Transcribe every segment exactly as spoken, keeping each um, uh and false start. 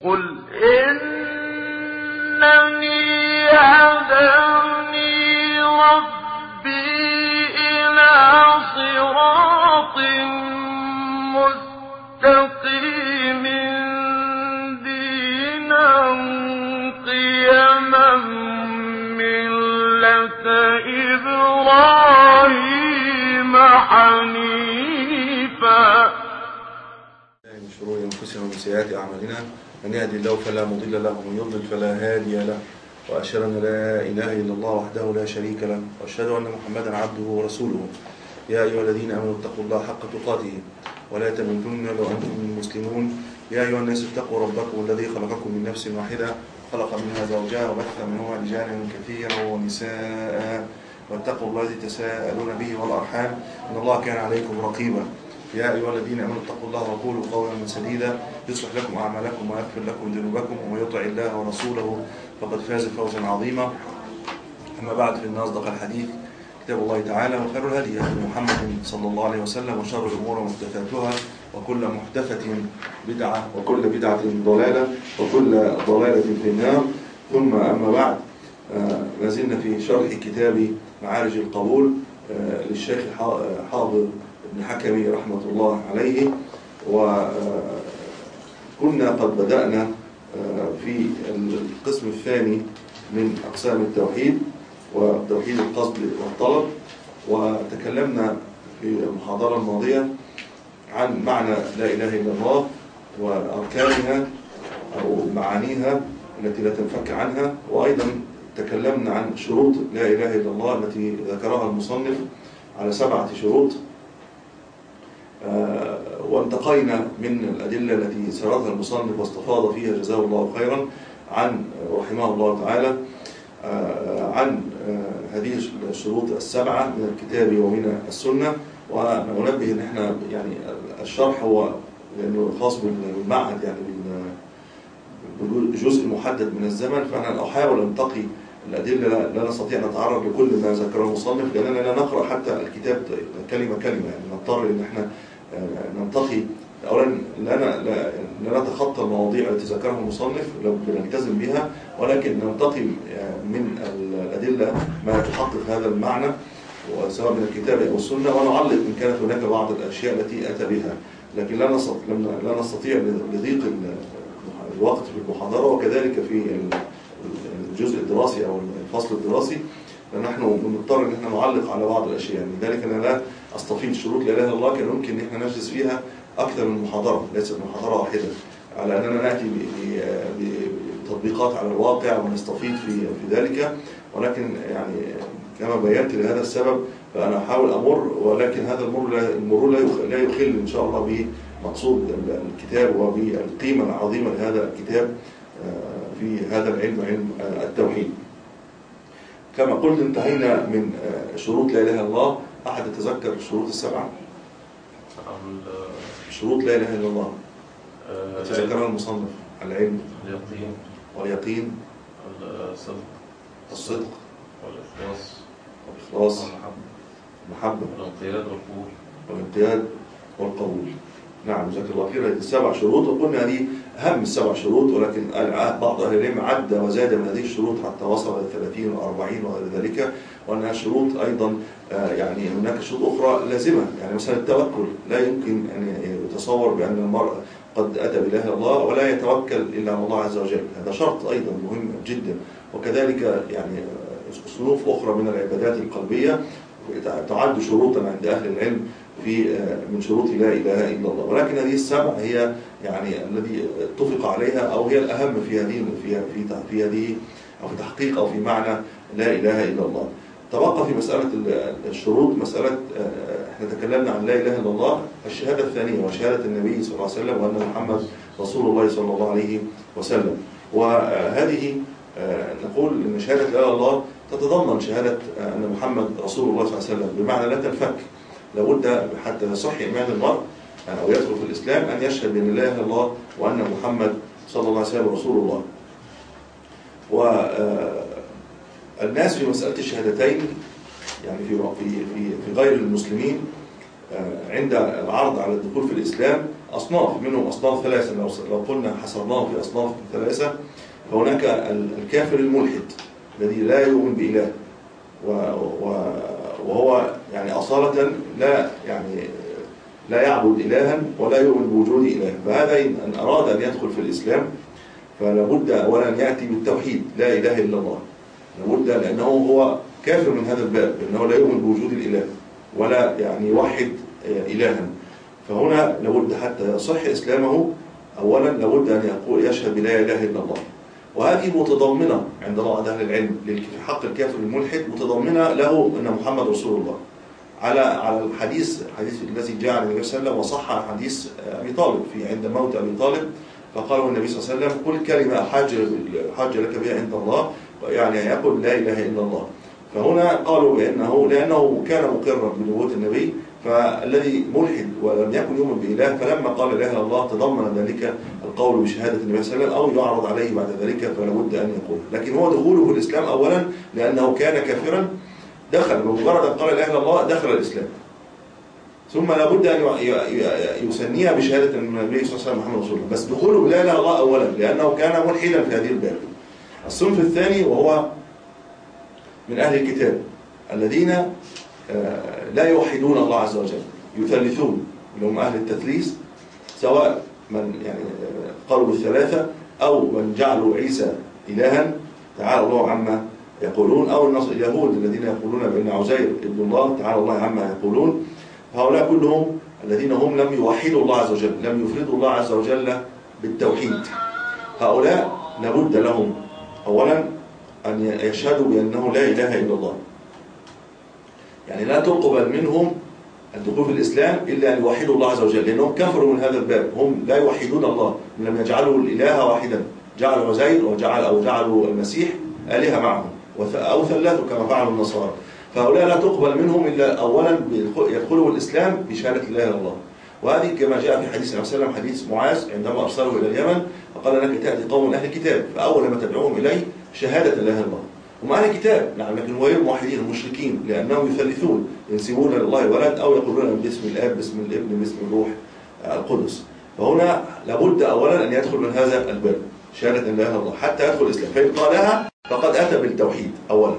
قل إنني هداني ربي إلى صراط مستقيم دينا قيما ملة إبراهيم حنيفا. من شرور أنفسنا ومن سيئات أعمالنا، من يهدي الله فلا مضل له ومن يضلل فلا هادي له، وأشهد أن لا إله إلا الله وحده لا شريك له، وأشهد أن محمدا عبده ورسوله. يا أيها الذين آمنوا اتقوا الله حق تقاته ولا تموتن إلا وأنتم مسلمون. يا أيها الناس اتقوا ربكم الذي خلقكم من نفس واحدة خلق منها زوجها وبث منهما رجالا كثيرا ونساء، واتقوا الله الذي تساءلون به والأرحام إن الله كان عليكم رقيبا. يا أيها الذين آمنوا اتقوا الله وقولوا قولا سديدا يصلح لكم أعمالكم ويغفر لكم ذنوبكم، ومن يطع الله ورسوله فقد فاز فوزا عظيما. أما بعد، فإن أصدق الحديث كتاب الله تعالى، وخير الهدي هدي محمد صلى الله عليه وسلم، وشر الأمور محدثاتها، وكل محدثة بدعة، وكل بدعة ضلالة، وكل ضلالة في النار. ثم أما بعد، ما زلنا في شرح كتاب معارج القبول للشيخ حافظ ابن حكمي رحمة الله عليه. وكنا قد بدأنا في القسم الثاني من أقسام التوحيد وتوحيد القصد والطلب، وتكلمنا في المحاضرة الماضية عن معنى لا إله إلا الله وأركانها أو معانيها التي لا تنفك عنها، وأيضا تكلمنا عن شروط لا إله إلا الله التي ذكرها المصنف على سبعة شروط. آه وانتقينا من الأدلة التي سردها المصنف واستفاض فيها جزاه الله خيرا عن رحمه الله تعالى آه عن آه هذه الشروط السبعة من الكتاب ومن السنة. وننبه ان احنا يعني الشرح هو لانه خاص بالمعهد، يعني بالجزء المحدد من الزمن، فانا احاول انتقي الأدلة. لا نستطيع أن نتعرض لكل ما ذكره المصنف لأننا لا نقرأ حتى الكتاب كلمة كلمة، يعني نضطر أن احنا ننتقي. أولا لا نتخطى المواضيع التي ذكرها المصنف، بنلتزم بها، ولكن ننتقي من الأدلة ما تحقق هذا المعنى، وسواء من الكتاب أو السنة، ونعلق إن كانت هناك بعض الأشياء التي أتى بها. لكن لا نستطيع لضيق الوقت في المحاضرة، وكذلك في الجزء الدراسي أو الفصل الدراسي، فنحن بنضطر ان احنا نعلق على بعض الاشياء. لذلك انا لا استفيد شروط لا اله الا الله، كان ممكن ان احنا نجلس فيها اكثر من محاضره، ليست محاضره واحده، على اننا ناتي بتطبيقات على الواقع ونستفيد في في ذلك. ولكن يعني كما بينت لهذا السبب فانا احاول امر، ولكن هذا المر المرور لا يخل ان شاء الله بمقصود الكتاب وبالقيمه العظيمه لهذا الكتاب في هذا العلم، علم التوحيد. كما قلت انتهينا من شروط لا اله الا الله. احد يتذكر الشروط السبعه؟ شروط لا اله الا الله تذكرها المصنف: العلم، اليقين، واليقين، الصدق، الصدق، والاخلاص، والاخلاص، المحبه، والانقياد والقبول، والانقياد والقبول. نعم، جزاك الله خير. هذه السبع شروط، وقلنا هذه أهم السبع شروط، ولكن بعض أهل العلم عد وزاد من هذه الشروط حتى وصل إلى ثلاثين وأربعين وغير ذلك، وأنها شروط أيضا يعني هناك شروط أخرى لازمة. يعني مثلا التوكل، لا يمكن أن يتصور بأن المرء قد أتى بإله إلا الله ولا يتوكل إلا على الله عز وجل، هذا شرط أيضا مهم جدا. وكذلك يعني صنوف أخرى من العبادات القلبية تعد شروطا عند أهل العلم في من شروط لا إله إلا الله، ولكن هذه السبع هي يعني الذي اتفق عليها، أو هي الأهم في هذه في في في هذه أو في تحقيق أو في معنى لا إله إلا الله. تبقى في مسألة الشروط مسألة، احنا تكلمنا عن لا إله إلا الله، الشهادة الثانية وشهادة النبي صلى الله عليه وسلم وأن محمد رسول الله صلى الله عليه وسلم. وهذه نقول أن شهادة لا إله إلا الله تتضمن شهادة أن محمد رسول الله صلى الله عليه وسلم، بمعنى لا تنفك. لابد حتى يصح إيمان المرء أو يدخل في الإسلام أن يشهد بأن لا إله إلا الله وأن محمد صلى الله عليه وسلم رسول الله. والناس في مسألة الشهادتين يعني في في في غير المسلمين عند العرض على الدخول في الإسلام أصناف، منهم أصناف ثلاثة. لو لو قلنا حصرناه في أصناف ثلاثة، فهناك الكافر الملحد الذي لا يؤمن بإله، وهو يعني أصالة لا يعني لا يعبد إلها ولا يؤمن بوجود إله. فهذا إن أراد أن يدخل في الإسلام فلا بد أولا أن يأتي بالتوحيد لا إله إلا الله، لابد، لأنه هو كافر من هذا الباب، لأنه لا يؤمن بوجود الإله ولا يعني يوحد إلها. فهنا لابد حتى يصح إسلامه أولا لابد أن يقول يشهد بلا إله إلا الله. وهذه متضمنة عند بعض أهل العلم في حق الكافر الملحد، متضمنة له أن محمد رسول الله، على على الحديث الحديث الذي جاء عن النبي صلى الله عليه وسلم وصح حديث أبي طالب في عند موت أبي طالب، فقال النبي صلى الله عليه وسلم: قل كلمة حاج حاج لك بها عند الله، يعني يقول لا إله إلا الله. فهنا قالوا بأنه لأنه كان مقرا بنبوة النبي، فالذي ملحد ولم يكن يؤمن بإله، فلما قال لا إله إلا الله تضمن ذلك القول بشهادة النبي صلى الله عليه وسلم، أو يعرض عليه بعد ذلك فلا بد أن يقول. لكن هو دخوله في الإسلام أولا لأنه كان كافرا، دخل بمجرد أن قال لا إله إلا الله دخل الإسلام، ثم لا بد أن يسنيها بشهادة النبي صلى الله عليه وسلم محمد رسول الله. بس دخوله بلا إله إلا الله أولا لأنه كان ملحدا في هذه الباب. الصنف الثاني وهو من أهل الكتاب الذين لا يوحدون الله عز وجل، يثلثون، اللي هم أهل التثليث، سواء من يعني قالوا بالثلاثة أو من جعلوا عيسى إلها تعالى الله عما يقولون، أو اليهود الذين يقولون بأن عزير ابن الله تعالى الله عما يقولون. هؤلاء كلهم الذين هم لم يوحدوا الله عز وجل، لم يفردوا الله عز وجل بالتوحيد. هؤلاء لابد لهم أولا أن يشهدوا بأنه لا إله إلا الله، يعني لا تقبل منهم الدخول في الإسلام إلا أن يوحدوا الله عز وجل، لأنهم كفروا من هذا الباب، هم لا يوحدون الله، لم يجعلوا الإله واحدا، جعلوا عزير وجعل أو جعلوا المسيح آلهة معهم أو ثلاثوا كما فعلوا النصارى. فهؤلاء لا تقبل منهم إلا أولا يدخلوا الإسلام بشهادة لا إله إلا الله. وهذه كما جاء في حديث النبي صلى الله عليه وسلم، حديث معاذ عندما أرسله إلى اليمن فقال لك تأتي قوم من أهل الكتاب، فأول ما تدعوهم إليه شهادة لا إله إلا الله. هم أهل الكتاب نعم، لكن غير موحدين المشركين، لأنهم يثلثون، ينسبون لله ولد أو يقولون باسم الآب باسم الابن باسم الروح القدس. فهنا لابد أولا أن يدخل من هذا الباب شهادة لا إله إلا الله حتى يدخل الإسلام، فإن قالها فقد أتى بالتوحيد أولا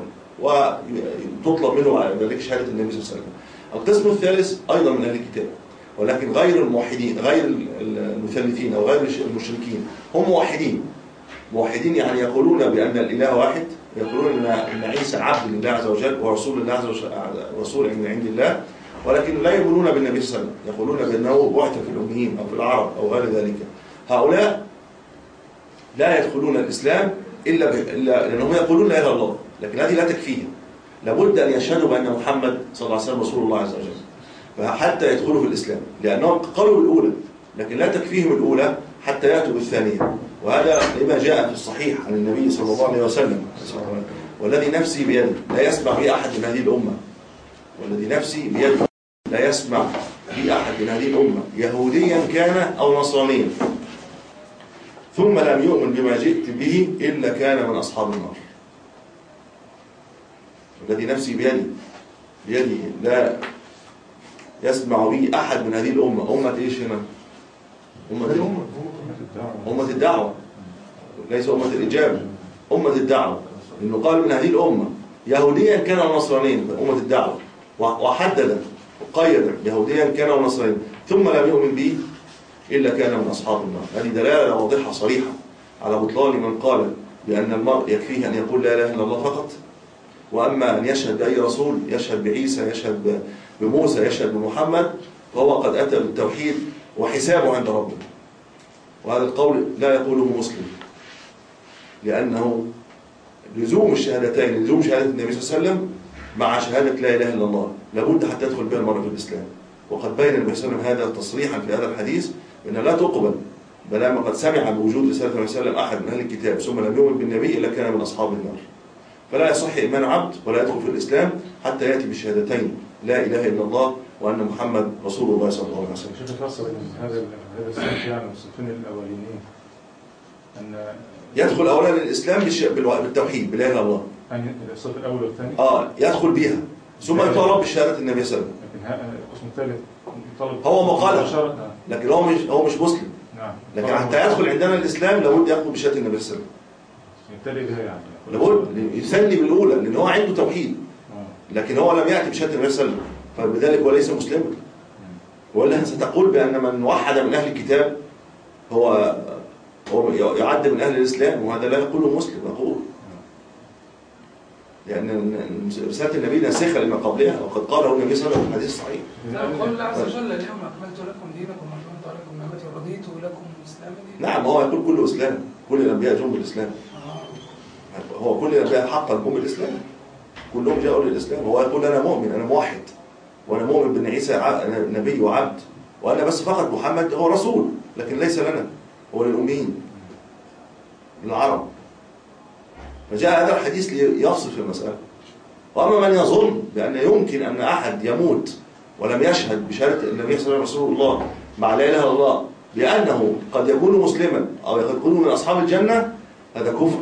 وتطلب منه على ذلك شهادة النبي صلى الله عليه وسلم. القسم الثالث أيضا من أهل الكتاب، ولكن غير الموحدين، غير المثلثين أو غير المشركين، هم موحدين. موحدين يعني يقولون بأن الإله واحد، يقولون أن عيسى عبد لله عز وجل ورسول الله عز وجل، رسول من عند الله، ولكن لا يقولون بالنبي صلى الله عليه وسلم، يقولون بأنه بعث في الأميين أو في العرب أو غير ذلك. هؤلاء لا يدخلون الإسلام إلا, ب... إلا لأنهم يقولون لا إله إلا الله، لكن هذه لا تكفيهم، لابد أن يشهدوا بأن محمد صلى الله عليه وسلم رسول الله عز وجل فحتى يدخلوا في الإسلام، لأنهم قالوا الأولى لكن لا تكفيهم الأولى حتى يأتوا بالثانية. وهذا لما جاء في الصحيح عن النبي صلى الله عليه وسلم: والذي نفسي بيده لا يسمع بي أحد من هذه الأمة، والذي نفسي بيده لا يسمع بي أحد من هذه الأمة يهوديا كان أو نصرانيا ثم لم يؤمن بما جئت به إلا كان من أصحاب النار. والذي نفسي بيدي بيدي لا يسمع بي أحد من هذه الأمة. أمة إيش هنا؟ أمة الأمة أمة الدعوة، ليس أمة الإجابة، أمة الدعوة، لأنه قال من هذه الأمة يهوديا كان أو نصرانيا، أمة الدعوة، وحدد وقيد يهوديا كان أو نصرانيا ثم لم يؤمن به إلا كان من أصحاب النار. هذه دلالة واضحة صريحة على بطلان من قال بأن المرء يكفيه أن يقول لا إله إلا الله فقط، وأما أن يشهد بأي رسول، يشهد بعيسى، يشهد بموسى، يشهد بمحمد، فهو قد أتى بالتوحيد وحسابه عند ربه. وهذا القول لا يقوله مسلم، لأنه لزوم الشهادتين، لزوم شهادة النبي صلى الله عليه وسلم مع شهادة لا إله إلا الله لابد حتى يدخل بها المرء في الإسلام. وقد بين النبي صلى الله عليه وسلم هذا تصريحا في هذا الحديث بأنها لا تقبل، بل ما قد سمع بوجود رسالة النبي صلى الله عليه وسلم أحد من أهل الكتاب ثم لم يؤمن بالنبي إلا كان من أصحاب النار. فلا يصح إيمان عبد ولا يدخل في الإسلام حتى يأتي بالشهادتين لا إله إلا الله وأن محمد رسول الله صلى الله عليه وسلم. شوف الفصل هذا هذا الصنف يعني الصنفين الأولين أن يدخل أولا الإسلام بالتوحيد بلا إله إلا الله. يعني الصنف الأول والثاني. آه يدخل بها ثم يطالب بشهادة النبي صلى الله عليه وسلم. لكن ها- القسم الثالث يطالب هو مخالف. مباشرة. لكن هو مش هو مش مسلم، نعم. لكن طالب حتى يدخل عندنا الاسلام لابد ياخذ بشهاده النبي صلى الله عليه وسلم. يبتدي بها يعني. لابد يسلم بالاولى لان هو عنده توحيد، آه. لكن هو لم ياتي بشهاده النبي صلى الله عليه وسلم، فبذلك هو ليس مسلما. ولا ستقول بان من وحد من اهل الكتاب هو هو يعد من اهل الاسلام، وهذا لا يقوله مسلم. اقول لان رساله النبي ناسخه لما قبلها، وقد قاله النبي صلى الله عليه وسلم في الحديث الصحيح. نعم، قول الله عز وجل اليوم أكملت لكم دينكم وأتممت عليكم نعمتي ورضيت لكم الإسلام دينا. نعم، هو يقول كله اسلام، كل الانبياء جم بالاسلام. هو كل الانبياء حقا جم بالاسلام، كلهم جاءوا للاسلام. هو يقول انا مؤمن، انا موحد، وانا مؤمن بان عيسى ع- نبي وعبد، وانا بس فقط محمد هو رسول، لكن ليس لنا، هو للاميين للعرب. فجاء هذا الحديث ليفصل في المساله. واما من يظن بان يمكن ان احد يموت ولم يشهد بشهاده النبي صلى الله عليه وسلم رسول الله مع لا اله الا الله بانه قد يكون مسلما او قد يكون من اصحاب الجنه، هذا كفر.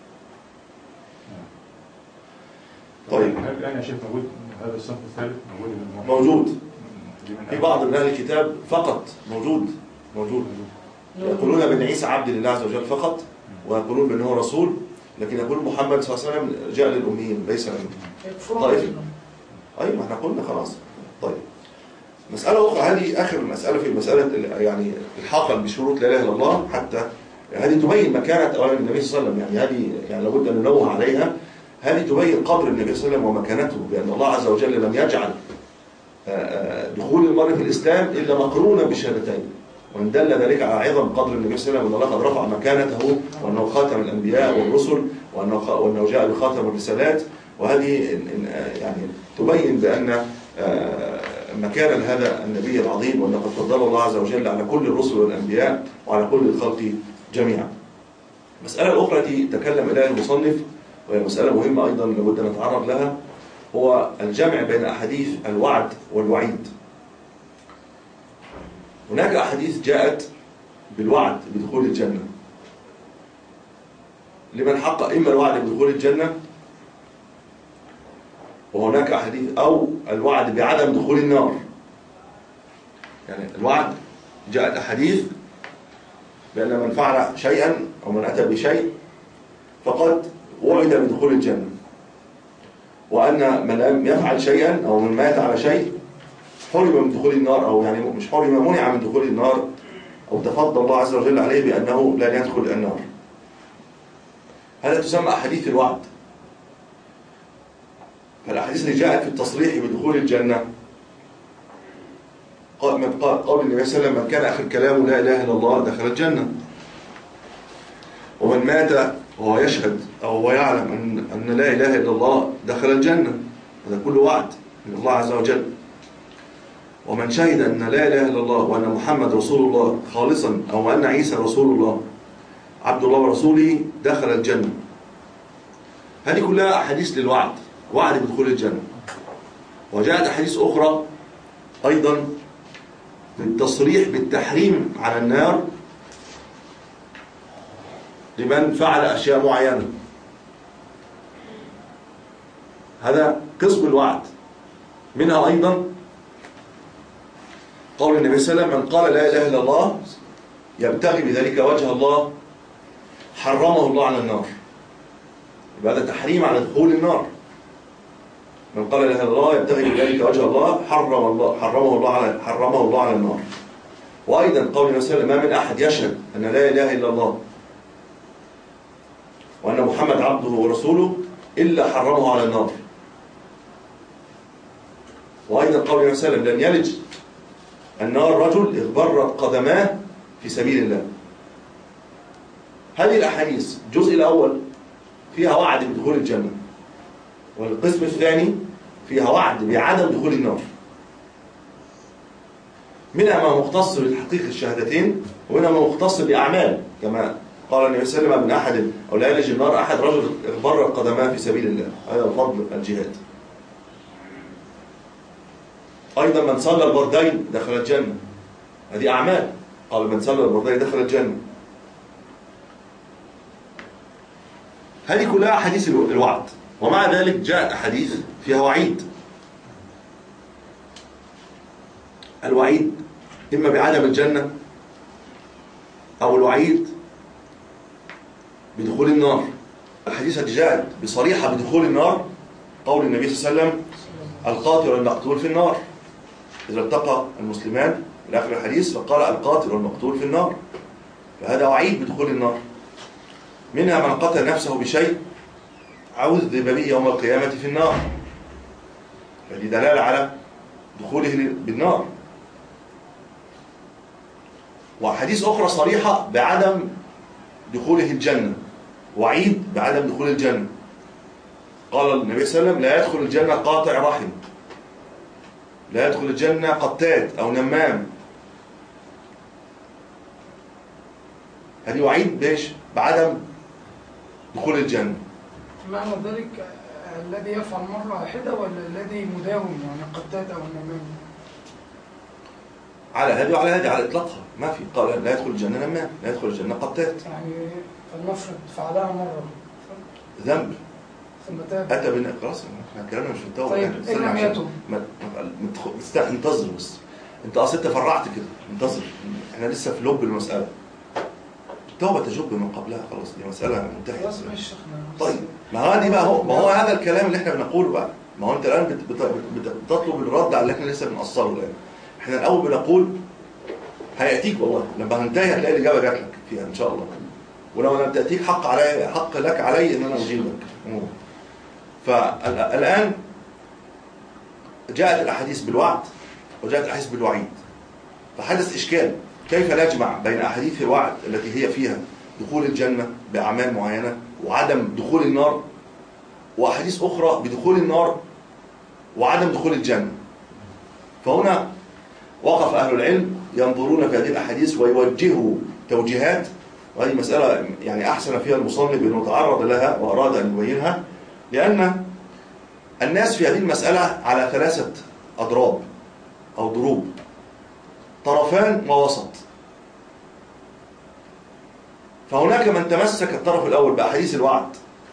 طيب، هل الآن يا شيخ موجود هذا الصنف الثالث موجود من موجود في بعض من اهل الكتاب فقط، موجود موجود يقولون بان عيسى عبد لله عز وجل فقط، ويقولون بانه رسول، لكن يقول محمد صلى الله عليه وسلم جاء للاميين ليس لهم. طيب، ايوه ما احنا قلنا خلاص. طيب، مساله اخرى، هذه اخر مساله في مساله يعني الحاقا بشروط لا اله الا الله، حتى هذه تبين مكانه اوامر النبي صلى الله عليه وسلم. يعني هذه يعني لابد ان ننوه عليها. هذه تبين قدر النبي صلى الله عليه وسلم ومكانته، بان الله عز وجل لم يجعل دخول المرء في الاسلام الا مقرونا بشهادتين، وان دل ذلك على عظم قدر النبي صلى الله عليه وسلم، وان الله قد رفع مكانته، وانه خاتم الانبياء والرسل، وانه وانه جاء بخاتم الرسالات. وهذه يعني تبين بان مكان هذا النبي العظيم، وانه قد فضل الله عز وجل على كل الرسل والانبياء وعلى كل الخلق جميعا. المساله الاخرى التي تكلم اليها المصنف، وهي مساله مهمه ايضا لابد ان نتعرض لها، هو الجمع بين احاديث الوعد والوعيد. هناك احاديث جاءت بالوعد بدخول الجنه لمن حقق اما الوعد بدخول الجنه، وهناك احاديث او الوعد بعدم دخول النار. يعني الوعد جاءت احاديث بان من فعل شيئا او من اتى بشيء فقد وعد بدخول الجنه، وان من لم يفعل شيئا او من مات على شيء حرم من دخول النار، او يعني مش حرم، منع من دخول النار، او تفضل الله عز وجل عليه بانه لن يدخل النار. هذا تسمى احاديث الوعد. فالاحاديث اللي جاءت في التصريح بدخول الجنه قول النبي صلى الله عليه وسلم: من كان اخر كلامه لا اله الا الله دخل الجنه. ومن مات وهو يشهد او هو يعلم ان ان لا اله الا الله دخل الجنه. هذا كله وعد من الله عز وجل. ومن شهد ان لا اله الا الله وان محمد رسول الله خالصا، او ان عيسى رسول الله عبد الله ورسوله دخل الجنه. هذه كلها احاديث للوعد، وعد بدخول الجنه. وجاءت احاديث اخرى ايضا بالتصريح بالتحريم على النار لمن فعل اشياء معينه. هذا قسم الوعد. منها ايضا قول النبي صلى الله عليه وسلم: من قال لا اله الا الله يبتغي بذلك وجه الله حرمه الله على النار. يبقى هذا تحريم على دخول النار. من قال لا اله الا الله يبتغي بذلك وجه الله حرم الله حرمه الله على حرمه الله على النار. وايضا قول النبي صلى الله عليه وسلم: ما من احد يشهد ان لا اله الا الله وان محمد عبده ورسوله الا حرمه على النار. وايضا قول النبي صلى الله عليه وسلم: لن يلج النار رجل اغبرت قدماه في سبيل الله. هذه الاحاديث الجزء الاول فيها وعد بدخول الجنه، والقسم الثاني فيها وعد بعدم دخول النار. منها ما مختص بتحقيق الشهادتين، ومنها ما مختص باعمال، كما قال النبي صلى الله عليه وسلم: من احد او لا يلج النار احد رجل اغبرت قدماه في سبيل الله. هذا فضل الجهاد. ايضا من صلى البردين دخل الجنه. هذه اعمال. قال: من صلى البردين دخل الجنه. هذه كلها احاديث الوعد. ومع ذلك جاءت احاديث فيها وعيد. الوعيد إما بعدم الجنة أو الوعيد بدخول النار. الحديث التي جاءت بصريحة بدخول النار قول النبي صلى الله عليه وسلم القاتل والمقتول في النار، إذا التقى المسلمان إلى آخر الحديث فقال القاتل والمقتول في النار، فهذا وعيد بدخول النار. منها من قتل نفسه بشيء عذب به يوم القيامة في النار، فدي دلالة على دخوله بالنار. وحديث أخرى صريحة بعدم دخوله الجنة، وعيد بعدم دخول الجنة. قال النبي صلى الله عليه وسلم لا يدخل الجنة قاطع رحم، لا يدخل الجنة قتات أو نمام. هذه وعيد بيش بعدم دخول الجنة. معنى ذلك الذي يفعل مرة واحدة ولا الذي مداوم يعني قتات أو النمام؟ على هذه وعلى هذه على إطلاقها، ما في قال لا يدخل الجنة نمام، لا يدخل الجنة قتات. يعني فلنفرض فعلها مرة ذنب ثم تاب أتى بنا خلاص، احنا كلامنا مش في التوبة. طيب إن لم يتوب انتظر بس، انت اصل انت فرعت كده، انتظر، احنا لسه في لب المسألة. التوبة تجب من قبلها، خلاص دي مسألة منتهية. خلاص ماشي شيخنا. طيب ما هو دي بقى هو ما هو هذا الكلام اللي احنا بنقوله بقى، ما هو انت الآن بت- بت- بت- بتطلب الرد على اللي احنا لسه بنأصله الآن. احنا الأول بنقول هيأتيك والله لما هننتهي هتلاقي الإجابة جات لك فيها إن شاء الله، ولو لم تأتيك حق علي حق لك علي إن أنا أجيبك. فالآن جاءت الأحاديث بالوعد وجاءت الأحاديث بالوعيد، فحدث إشكال كيف نجمع بين أحاديث الوعد التي هي فيها دخول الجنة بأعمال معينة وعدم دخول النار، وأحاديث أخرى بدخول النار وعدم دخول الجنة. فهنا وقف أهل العلم ينظرون في هذه الأحاديث ويوجهوا توجيهات، وهذه مسألة يعني أحسن فيها المصنف بأنه تعرض لها وأراد أن يبينها، لأن الناس في هذه المسألة على ثلاثة أضراب أو ضروب، طرفان ووسط. فهناك من تمسك الطرف الأول بأحاديث الوعد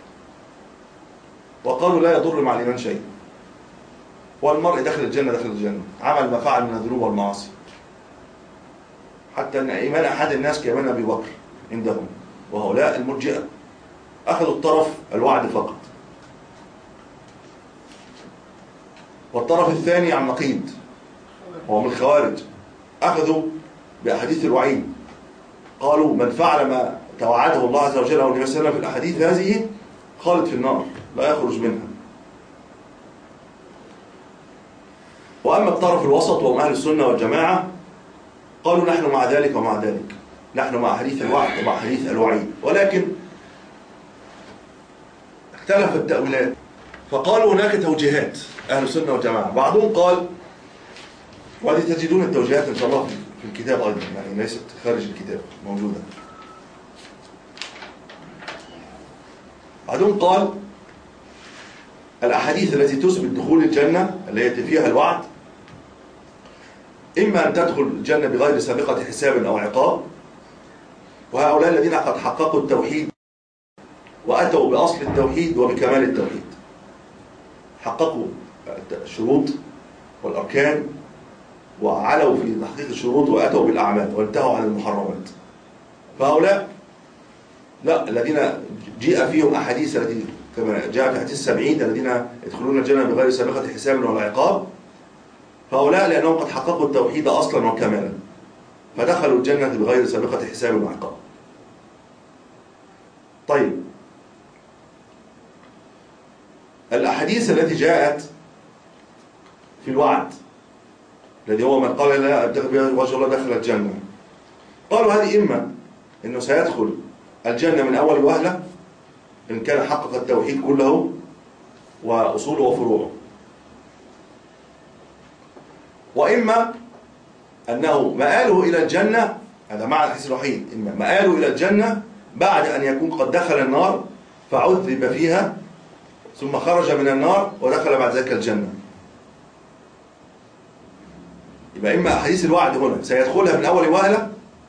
وقالوا لا يضر مع الإيمان شيء، والمرء دخل الجنة دخل الجنة عمل ما فعل من الذنوب والمعاصي، حتى أن إيمان أحد الناس كإيمان أبي بكر عندهم، وهؤلاء المرجئة أخذوا الطرف الوعد فقط. والطرف الثاني عن نقيض هو من الخوارج، أخذوا بأحاديث الوعيد، قالوا من فعل ما توعده الله عز وجل والنبي صلى الله عليه وسلم في الأحاديث هذه خالد في النار لا يخرج منها. وأما الطرف الوسط وهم أهل السنة والجماعة قالوا نحن مع ذلك ومع ذلك، نحن مع حديث الوعد ومع حديث الوعيد، ولكن اختلف التأويلات، فقالوا هناك توجيهات أهل السنة والجماعة. بعضهم قال، وهذه تجدون التوجيهات إن شاء الله في الكتاب أيضا، يعني ليست خارج الكتاب موجودة. بعضهم قال الأحاديث التي تثبت دخول الجنة التي فيها الوعد إما أن تدخل الجنة بغير سابقة حساب أو عقاب، وهؤلاء الذين قد حققوا التوحيد وأتوا بأصل التوحيد وبكمال التوحيد، حققوا الشروط والأركان وعلوا في تحقيق الشروط وأتوا بالأعمال وانتهوا عن المحرمات. فهؤلاء لا، الذين جاء فيهم أحاديث التي كما جاء في حديث السبعين الذين يدخلون الجنة بغير سابقة حساب ولا عقاب، فهؤلاء لأنهم قد حققوا التوحيد أصلا وكمالا فدخلوا الجنة بغير سابقة حساب وعقاب. طيب، الأحاديث التي جاءت في الوعد الذي هو من قال لا أبتغي بوجه الله دخل الجنة، قالوا هذه إما أنه سيدخل الجنة من أول وهلة إن كان حقق التوحيد كله وأصوله وفروعه، وإما أنه مآله إلى الجنة، هذا معنى الحديث الوحيد، إما مآله إلى الجنة بعد أن يكون قد دخل النار فعذب فيها ثم خرج من النار ودخل بعد ذلك الجنة. يبقى إما أحاديث الوعد هنا سيدخلها من أول وهلة،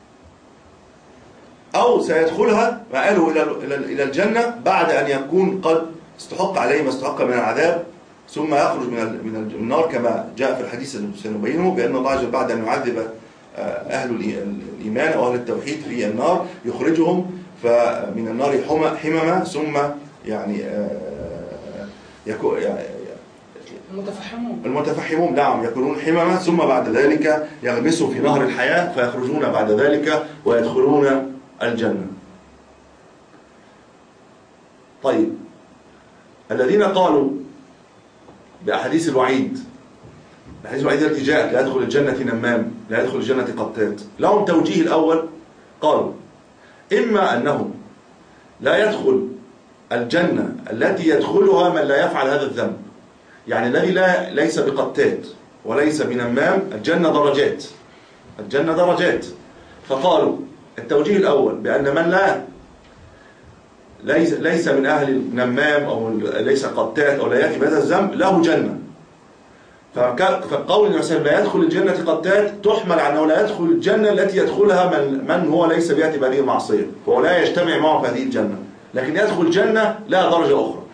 أو سيدخلها مآله إلى إلى الجنة بعد أن يكون قد استحق عليه ما استحق من العذاب ثم يخرج من من النار كما جاء في الحديث الذي سنبينه، بأن الله عز وجل بعد أن يعذب أهل الإيمان أو أهل التوحيد في النار يخرجهم فمن النار حمما، ثم يعني يكون المتفحمون المتفحمون نعم يكونون حمما، ثم بعد ذلك يغمسوا في نهر الحياة فيخرجون بعد ذلك ويدخلون الجنة. طيب الذين قالوا بأحاديث الوعيد، الحديث الوعيد التي جاءت لا يدخل الجنة نمام، لا يدخل الجنة قتات، لهم توجيه الأول، قالوا إما أنه لا يدخل الجنة التي يدخلها من لا يفعل هذا الذنب، يعني الذي لا ليس بقتات وليس بنمام، الجنة درجات، الجنة درجات. فقالوا التوجيه الأول بأن من لا ليس ليس من أهل النمام أو ليس قتات أو لا يأتي بهذا الذنب له جنة. فقول النبي صلى الله عليه وسلم لا يدخل الجنة قتات تحمل على أنه لا يدخل الجنة التي يدخلها من من هو ليس بيأتي بهذه المعصية، فهو لا يجتمع معه في هذه الجنة، لكن يدخل الجنة لا درجة أخرى.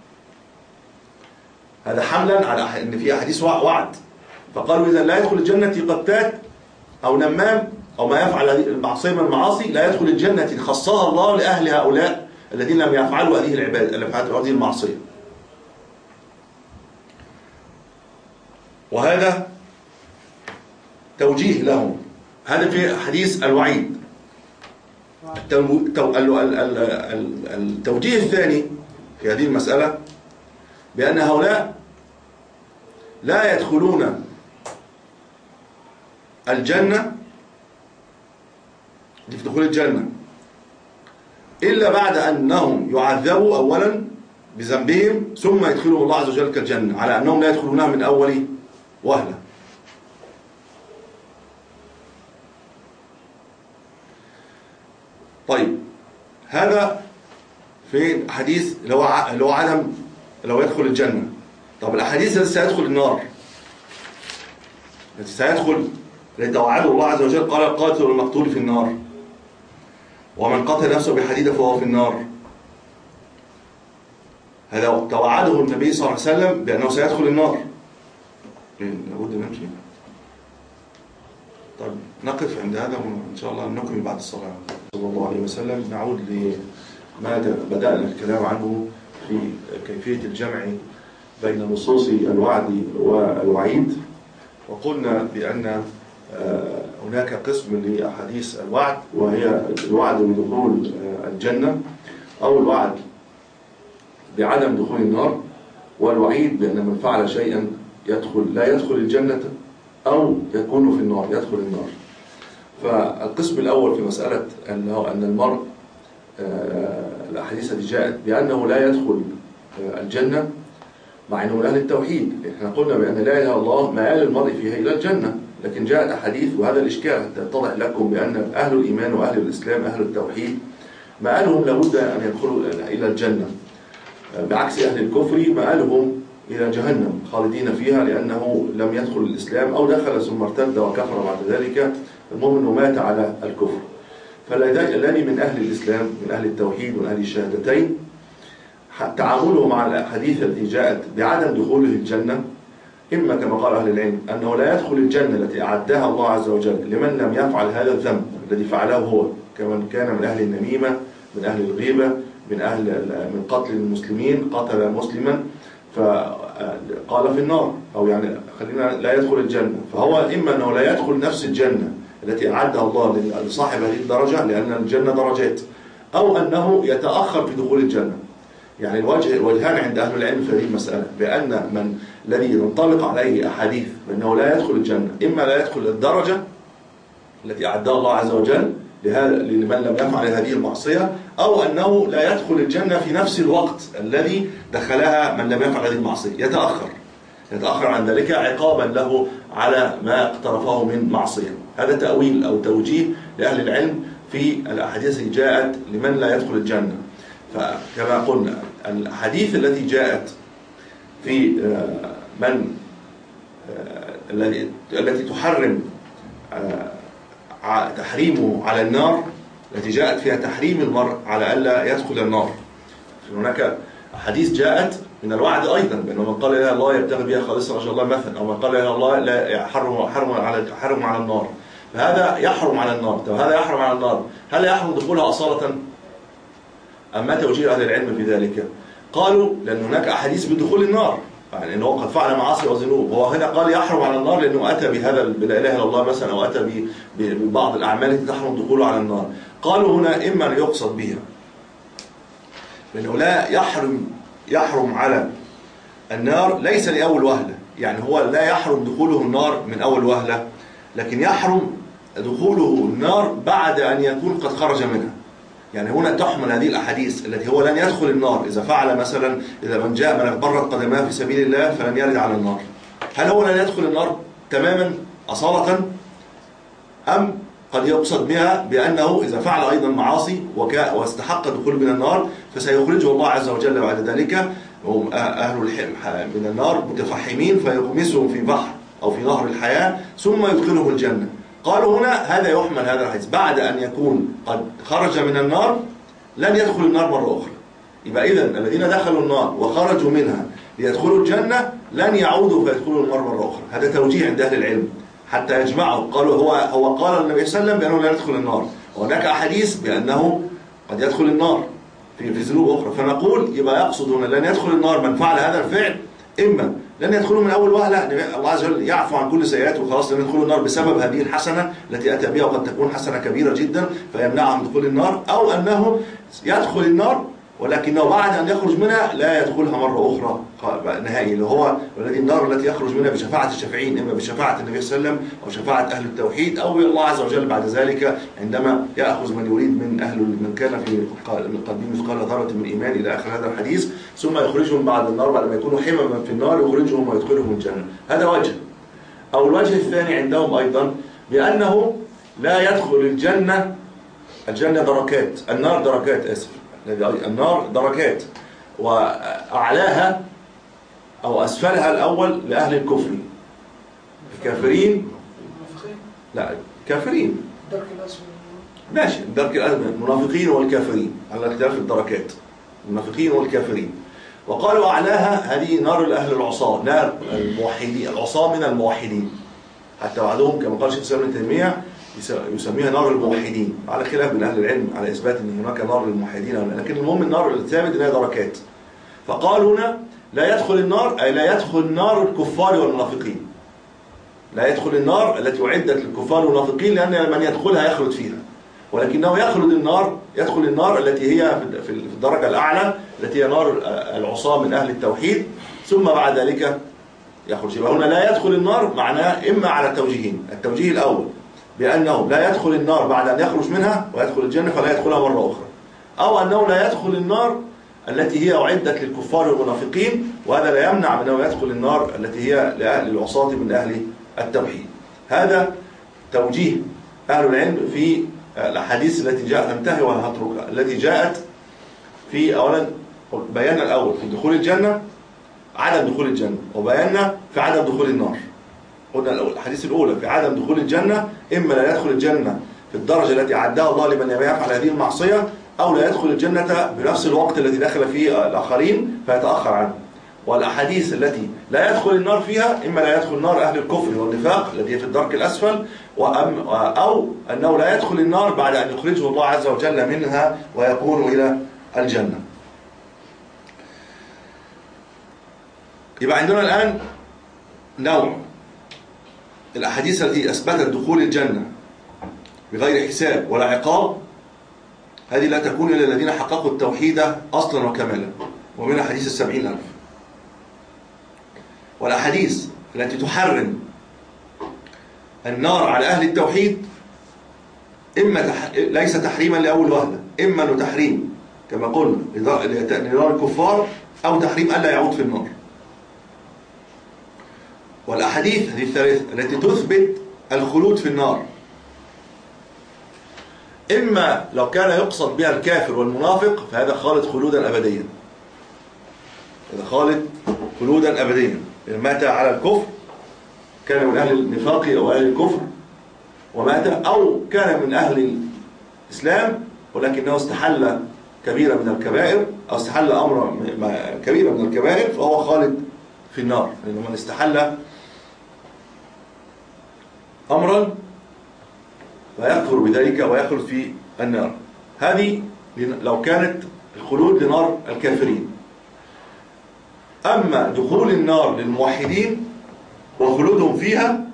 هذا حملا على أن في أحاديث وعد. فقالوا إذا لا يدخل الجنة قتات أو نمام أو ما يفعل هذه المعصية من المعاصي، لا يدخل الجنة خصها الله لأهل هؤلاء الذين لم يفعلوا هذه العبادة، لم يفعلوا هذه المعصية. وهذا توجيه لهم، هذا في حديث الوعيد. التوجيه الثاني في هذه المسألة بأن هؤلاء لا يدخلون الجنة في دخول الجنة إلا بعد أنهم يعذبوا أولا بذنبهم ثم يدخلهم الله عز وجل كالجنة، على أنهم لا يدخلونها من أول وهلة. طيب هذا في حديث اللي هو اللي هو عدم لو يدخل الجنة. طب الأحاديث التي سيدخل النار، التي سيدخل لتوعده الله عز وجل، قال القاتل والمقتول في النار، ومن قتل نفسه بحديدة فهو في النار. هذا توعده النبي صلى الله عليه وسلم بأنه سيدخل النار. لابد نمشي. طيب نقف عند هذا وإن شاء الله نكمل بعد الصلاة. صلى الله عليه وسلم. نعود لما بدأنا الكلام عنه في كيفية الجمع بين نصوص الوعد والوعيد، وقلنا بأن هناك قسم لأحاديث الوعد وهي الوعد بدخول الجنة أو الوعد بعدم دخول النار، والوعيد بأن من فعل شيئا يدخل لا يدخل الجنة أو يكون في النار يدخل النار. فالقسم الأول في مسألة أنه أن المرء الأحاديث التي جاءت بأنه لا يدخل الجنة مع أنه من أهل التوحيد، احنا قلنا بأن لا إله إلا الله مآل المرء فيها إلى الجنة، لكن جاءت أحاديث وهذا الإشكال حتى يتضح لكم بأن أهل الإيمان وأهل الإسلام أهل التوحيد مآلهم لابد أن يدخلوا إلى الجنة، بعكس أهل الكفر مآلهم إلى جهنم خالدين فيها لأنه لم يدخل الإسلام أو دخل ثم ارتد وكفر بعد ذلك، المهم أنه مات على الكفر. فالذي من أهل الإسلام من أهل التوحيد ومن أهل الشهادتين تعامله مع الأحاديث التي جاءت بعدم دخوله الجنة، إما كما قال أهل العلم أنه لا يدخل الجنة التي أعدها الله عز وجل لمن لم يفعل هذا الذنب الذي فعله هو، كمن كان من أهل النميمة، من أهل الغيبة، من أهل من قتل المسلمين، قتل مسلما فقال في النار، أو يعني خلينا لا يدخل الجنة، فهو إما أنه لا يدخل نفس الجنة التي أعدها الله لصاحب هذه الدرجة لأن الجنة درجات، أو أنه يتأخر في دخول الجنة. يعني الوجه الوجهان عند أهل العلم في هذه المسألة، بأن من الذي ينطلق عليه أحاديث بأنه لا يدخل الجنة إما لا يدخل الدرجة التي أعدها الله عز وجل لمن لم يفعل هذه المعصية، أو أنه لا يدخل الجنة في نفس الوقت الذي دخلها من لم يفعل هذه المعصية، يتأخر يتأخر عن ذلك عقابا له على ما اقترفه من معصية. هذا تأويل أو توجيه لأهل العلم في الأحاديث التي جاءت لمن لا يدخل الجنة. فكما قلنا الحديث التي جاءت في من التي تحرم تحريمه على النار، التي جاءت فيها تحريم المرء على ألا يدخل النار. هناك حديث جاءت من الوعد أيضا بأنه من قال لا إله إلا الله يبتغي بها خالصا وجه الله مثلا، أو من قال لا إله إلا الله لا حرم حرم على حرم على النار، فهذا يحرم على النار. طب هذا يحرم على النار، هل يحرم دخولها أصالة؟ أم ما توجيه أهل العلم في ذلك؟ قالوا لأن هناك أحاديث بدخول النار، يعني أنه قد فعل معاصي وذنوب، هو هنا قال يحرم على النار لأنه أتى بهذا بلا إله إلا الله مثلا، أو أتى ببعض الأعمال التي تحرم دخوله على النار. قالوا هنا إما أن يقصد بها لأنه لا يحرم يحرم على النار ليس لأول وهلة، يعني هو لا يحرم دخوله النار من أول وهلة، لكن يحرم دخوله النار بعد أن يكون قد خرج منها. يعني هنا تحمل هذه الأحاديث التي هو لن يدخل النار إذا فعل مثلا، إذا من جاء من اغبرت قدماه في سبيل الله فلن يرد على النار، هل هو لن يدخل النار تماما أصالة، أم قد يقصد بها بأنه إذا فعل أيضا معاصي واستحق الدخول من النار فسيخرجه الله عز وجل بعد ذلك، هم أهل من النار متفحمين فيغمسهم في بحر أو في نهر الحياة ثم يدخلهم الجنة. قالوا هنا هذا يحمل هذا الحديث بعد أن يكون قد خرج من النار لن يدخل النار مرة أخرى. يبقى إذن الذين دخلوا النار وخرجوا منها ليدخلوا الجنة لن يعودوا فيدخلوا النار مرة أخرى. هذا توجيه عند أهل العلم حتى يجمعوا. قالوا هو هو قال النبي صلى الله عليه وسلم بأنه لا يدخل النار، وهناك أحاديث بأنه قد يدخل النار في في ذنوب أخرى، فنقول يبقى يقصد هنا لن يدخل النار من فعل هذا الفعل، إما لن يدخلوا من أول وهلة الله عز وجل يعفو عن كل سيئات وخلاص لن يدخلوا النار بسبب هذه الحسنة التي أتى بها وقد تكون حسنة كبيرة جدا فيمنعهم من دخول النار، أو أنه يدخل النار ولكنه بعد أن يخرج منها لا يدخلها مرة أخرى نهائي، اللي هو الذي النار التي يخرج منها بشفاعة الشافعين، إما بشفاعة النبي صلى الله عليه وسلم أو شفاعة أهل التوحيد، أو الله عز وجل بعد ذلك عندما يأخذ من يريد من أهل من كان في قلبه مثقال ذرة من إيمان إلى آخر هذا الحديث، ثم يخرجهم بعد النار بعد ما يكونوا حمما في النار يخرجهم ويدخلهم الجنة. هذا وجه. أو الوجه الثاني عندهم أيضا بأنه لا يدخل الجنة، الجنة دركات، النار دركات آسف النار دركات، وأعلاها أو أسفلها الأول لأهل الكفر الكافرين، لا كافرين الدرك الأسفل ماشي، الدرك الأسفل المنافقين والكافرين على اختلاف الدركات، المنافقين والكافرين. وقالوا أعلاها هذه نار الأهل العصاة، نار الموحدين، العصاة من الموحدين، حتى بعضهم كما قال شيخ الإسلام ابن تيمية يسميها نار الموحدين، على خلاف من أهل العلم على إثبات أن هناك نار للموحدين، لكن المهم النار الثابت أنها دركات. فقالوا هنا لا يدخل النار أي لا يدخل نار الكفار والمنافقين، لا يدخل النار التي أعدت للكفار والمنافقين لأن من يدخلها يخلد فيها، ولكنه يخلد النار يدخل النار التي هي في الدرجة الأعلى التي هي نار العصاة من أهل التوحيد، ثم بعد ذلك يخرج. يبقى هنا لا يدخل النار معناه إما على توجيهين، التوجيه الأول بأنه لا يدخل النار بعد أن يخرج منها ويدخل الجنة فلا يدخلها مرة أخرى، أو أنه لا يدخل النار التي هي أعدت للكفار والمنافقين، وهذا لا يمنع من أنه يدخل النار التي هي لأهل العصاة من أهل التوحيد. هذا توجيه أهل العلم في الأحاديث التي جاءت، انتهي وأنا هتركها، التي جاءت في أولا بيانا الأول في دخول الجنة عدم دخول الجنة، وبيانا في عدم دخول النار. قلنا الحديث الأولى في عدم دخول الجنة، إما لا يدخل الجنة في الدرجة التي أعدها الله لمن يفعل هذه المعصية، أو لا يدخل الجنة بنفس الوقت الذي دخل فيه الآخرين فيتأخر عنه. والأحاديث التي لا يدخل النار فيها إما لا يدخل النار أهل الكفر والنفاق الذي في الدرك الأسفل، أو أنه لا يدخل النار بعد أن يخرجه الله عز وجل منها ويكون إلى الجنة. يبقى عندنا الآن نوع الأحاديث التي أثبتت دخول الجنة بغير حساب ولا عقاب، هذه لا تكون إلا الذين حققوا التوحيد أصلا وكمالا، ومن حديث السبعين ألف. والأحاديث التي تحرم النار على أهل التوحيد إما تح... ليس تحريما لأول وهلة، إما أنه تحريم كما قلنا لنار الكفار، أو تحريم ألا يعود في النار. والأحاديث هذه الثلاثة التي تثبت الخلود في النار، إما لو كان يقصد بها الكافر والمنافق فهذا خالد خلودا أبديا، هذا خالد خلودا أبديا، إن مات على الكفر كان من أهل النفاق أو أهل الكفر ومات، أو كان من أهل الإسلام ولكنه استحل كبيرة من الكبائر أو استحل أمر كبيرة من الكبائر فهو خالد في النار. لأنه من استحل أمرا فيكفر بذلك ويخلد في النار. هذه لو كانت الخلود لنار الكافرين. أما دخول النار للموحدين وخلودهم فيها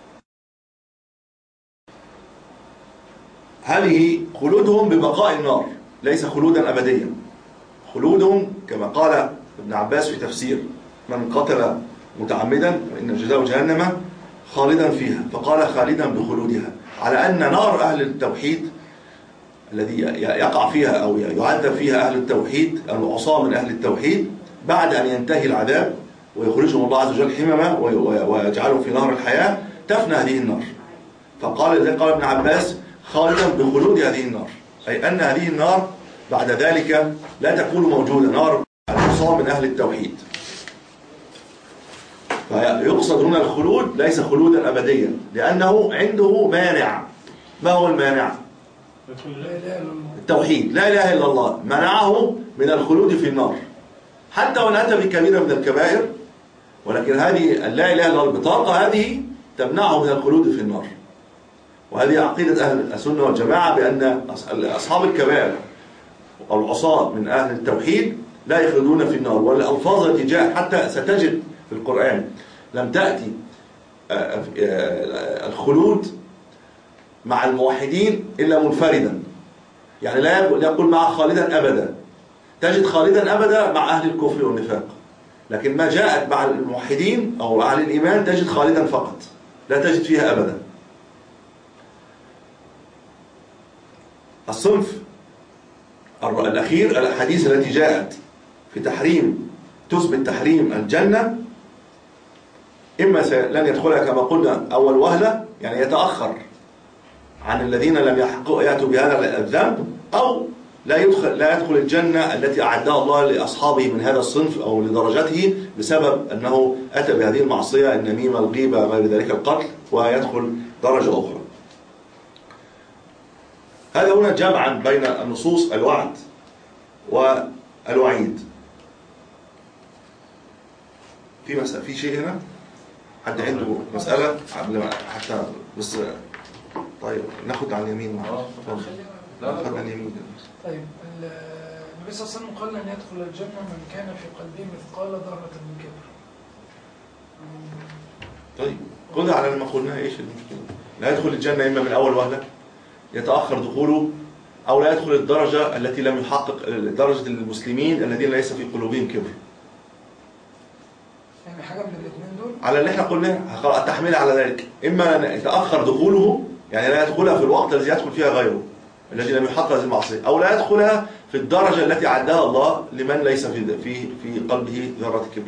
هذه خلودهم ببقاء النار ليس خلودا أبديا. خلودهم كما قال ابن عباس في تفسير من قتل متعمدا فإن جزاءه جهنم خالدا فيها، فقال خالدا بخلودها، على أن نار أهل التوحيد الذي يقع فيها أو يعذب فيها أهل التوحيد العصاة من أهل التوحيد بعد أن ينتهي العذاب ويخرجهم الله عز وجل حمما ويجعلهم في نهر الحياة تفنى هذه النار. فقال الذي قال ابن عباس خالدا بخلود هذه النار، أي أن هذه النار بعد ذلك لا تكون موجودة، نار العصاة من أهل التوحيد. فيقصد هنا الخلود ليس خلودا أبديا لأنه عنده مانع. ما هو المانع؟ التوحيد، لا إله إلا الله، منعه من الخلود في النار حتى وإن أتى بكبيرة من الكبائر، ولكن هذه لا إله إلا الله البطاقة هذه تمنعه من الخلود في النار. وهذه عقيدة أهل السنة والجماعة بأن أصحاب الكبائر أو العصاة من أهل التوحيد لا يخلدون في النار. والألفاظ التي جاءت حتى ستجد في القرآن لم تأتي الخلود مع الموحدين إلا منفردا، يعني لا يقول مع خالدا أبدا. تجد خالدا أبدا مع أهل الكفر والنفاق، لكن ما جاءت مع الموحدين أو أهل الإيمان تجد خالدا فقط، لا تجد فيها أبدا. الصنف الأخير الأحاديث التي جاءت في تحريم تثبت تحريم الجنة إما لن يدخلها كما قلنا أول وهلة، يعني يتأخر عن الذين لم يحققوا يأتوا بهذا الذنب، أو لا يدخل لا يدخل الجنة التي أعدها الله لأصحابه من هذا الصنف أو لدرجته بسبب أنه أتى بهذه المعصية النميمة الغيبة غير ذلك القتل، ويدخل درجة أخرى. هذا هنا جمعا بين النصوص الوعد والوعيد. في مسألة في شيء هنا حد عنده مسألة قبل حتى بس. طيب ناخد على اليمين معاه. ناخد على اليمين. طيب النبي صلى الله عليه وسلم قال لن يدخل الجنة من كان في قلبه مثقال ذرة من كبر. طيب خذ على ما قلنا ايش المشكلة؟ لا يدخل الجنة إما من أول وهلة، يتأخر دخوله، أو لا يدخل الدرجة التي لم يحقق درجة المسلمين الذين ليس في قلوبهم كبر. يعني حاجة من الاثنين دول على اللي احنا قلناه التحميل على ذلك، إما يتأخر دخوله يعني لا يدخلها في الوقت الذي يدخل فيها غيره الذي لم يحقق هذه المعصية، أو لا يدخلها في الدرجة التي عدها الله لمن ليس في في في قلبه ذرة كبر.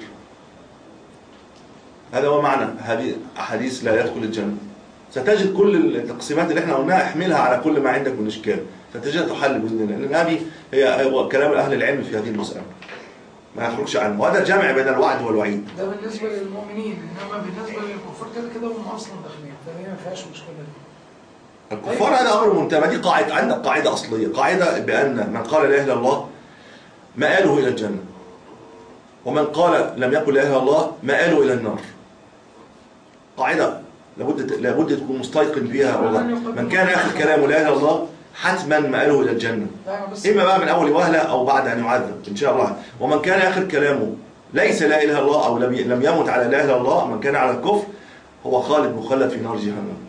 هذا هو معنى هذه أحاديث لا يدخل الجنة. ستجد كل التقسيمات اللي احنا قلناها احملها على كل ما عندك من إشكال، ستجد تحل بإذن الله، لأن هذه هي كلام أهل العلم في هذه المسألة ما يخرجش عنه. وهذا جامع بين الوعد والوعيد. ده بالنسبة للمؤمنين، إنما بالنسبة للكفار كده كده هم أصلا داخلين، فهي ما فيهاش مشكلة دي. الكفار هذا أمر منتهى. دي قاعدة، عندك قاعدة أصلية، قاعدة بأن من قال لا إله إلا الله مآله إلى الجنة، ومن قال لم يقل لا إله إلا الله مآله إلى النار. قاعدة لابد لابد تكون مستيقن فيها والله. من كان آخر كلامه لا إله إلا الله حتما مآله إلى الجنة، إما بقى من أول وهلة أو بعد أن يعذب إن شاء الله. ومن كان آخر كلامه ليس لا إله إلا الله أو لم لم يمت على لا إله إلا الله، من كان على الكفر هو خالد مخلد في نار جهنم.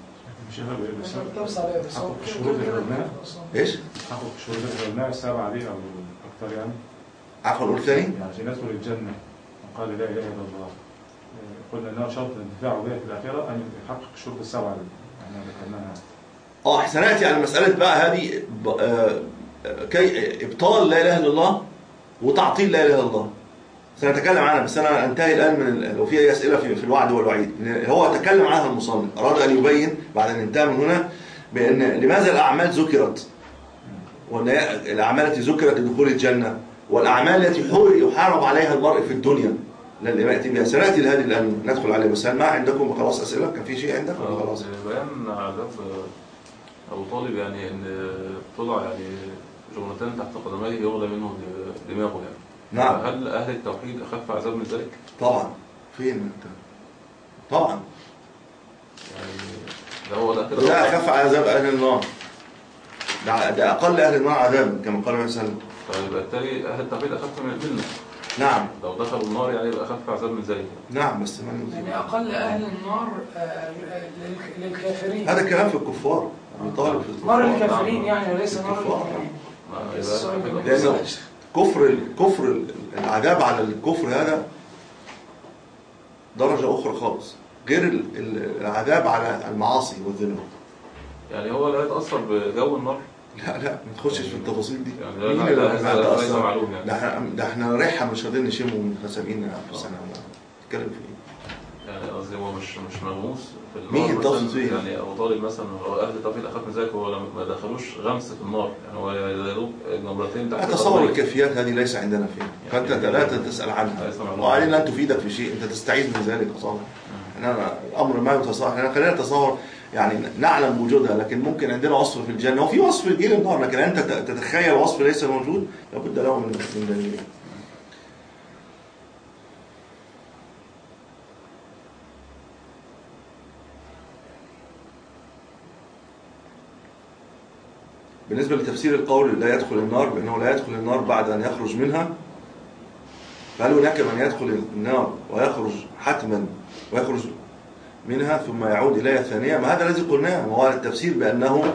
حقق الشروط اللي قلناها. ايش؟ حقق الشروط اللي قلناها السبعة دي او اكثر يعني. عفوا قول ثاني؟ يعني عشان يدخل الجنة من قال لا اله الا الله، قلنا انها شرط الانتفاع بها في الاخرة ان يحقق الشروط السبعة اللي احنا ذكرناها. اه سنأتي على مسألة بقى هذه آه كي ابطال لا اله الا الله وتعطيل لا اله الا الله. سنتكلم عنها، بس انا انتهي الان من لو في اي اسئله في, في الوعد والوعيد. هو تكلم عنها المصنف، اراد ان يبين بعد ان انتهى من هنا بان لماذا الاعمال ذكرت، وان الاعمال التي ذكرت لدخول الجنه والاعمال التي يحارب عليها المرء في الدنيا لن ياتي بها. سناتي لهذه الان ندخل عليها، بس هل ما عندكم خلاص اسئله؟ كان في شيء عندك ولا خلاص؟ بيان عذاب ابو طالب، يعني ان طلع يعني جمرتين تحت قدميه يغلى منه دماغه يعني. نعم. هل أهل التوحيد أخف عذاب من ذلك؟ طبعا. فين انت؟ طبعا. يعني ده هو ده كده. لا أخف عذاب أهل النار. ده, ده أقل أهل النار عذابا كما قال النبي صلى الله عليه وسلم. فيبقى بالتالي أهل التوحيد أخف من منه. نعم. لو دخلوا النار يعني يبقى أخف عذاب من ذلك. نعم بس ما يعني أقل أهل النار آه، لل- للكافرين. هذا كلام في الكفار. طالب في نار الكفار. الكافرين يعني وليس نار الكفار. المؤمنين. ما بس السؤال يبقى ده لأنه مش- كفر الكفر العذاب على الكفر هذا درجة أخرى خالص غير ال- ال- العذاب على المعاصي والذنوب. يعني هو لا يتأثر بجو النار. لا لا ما تخشش في التفاصيل دي. يعني لا- مين لا- اللي لا- ما لا- ليس يتأثر؟ معلوم يعني. ده احنا ده احنا ريحة مش قادرين نشمه من سبعين ألف سنة. نتكلم في ايه؟ يعني قصدي هو مش مش ملموس في النار. مين مثلاً. تقصد فيه؟ يعني أبو طالب مثلا هو أهل التوحيد أخف من ذلك، هو لما- ما دخلوش غمس في النار، يعني هو يا دوب جمرتين تحت أتصور قدميه. الكيفيات هذه ليس عندنا فيها، فأنت لا تسأل عنها ليس معلوم. وعلينا أن تفيدك في شيء، أنت تستعيذ من ذلك أصلا. أنا الأمر ما يتصور، احنا خلينا نتصور يعني نعلم بوجودها، لكن ممكن عندنا وصف في الجنة وفي وصف في جيل النار، لكن أنت تتخيل وصف ليس موجود لابد له من من دليل. بالنسبة لتفسير القول لا يدخل النار بأنه لا يدخل النار بعد أن يخرج منها، فهل هناك من يدخل النار ويخرج حتما ويخرج منها ثم يعود إليها ثانية؟ ما هذا الذي قلناه، ما هو التفسير بأنه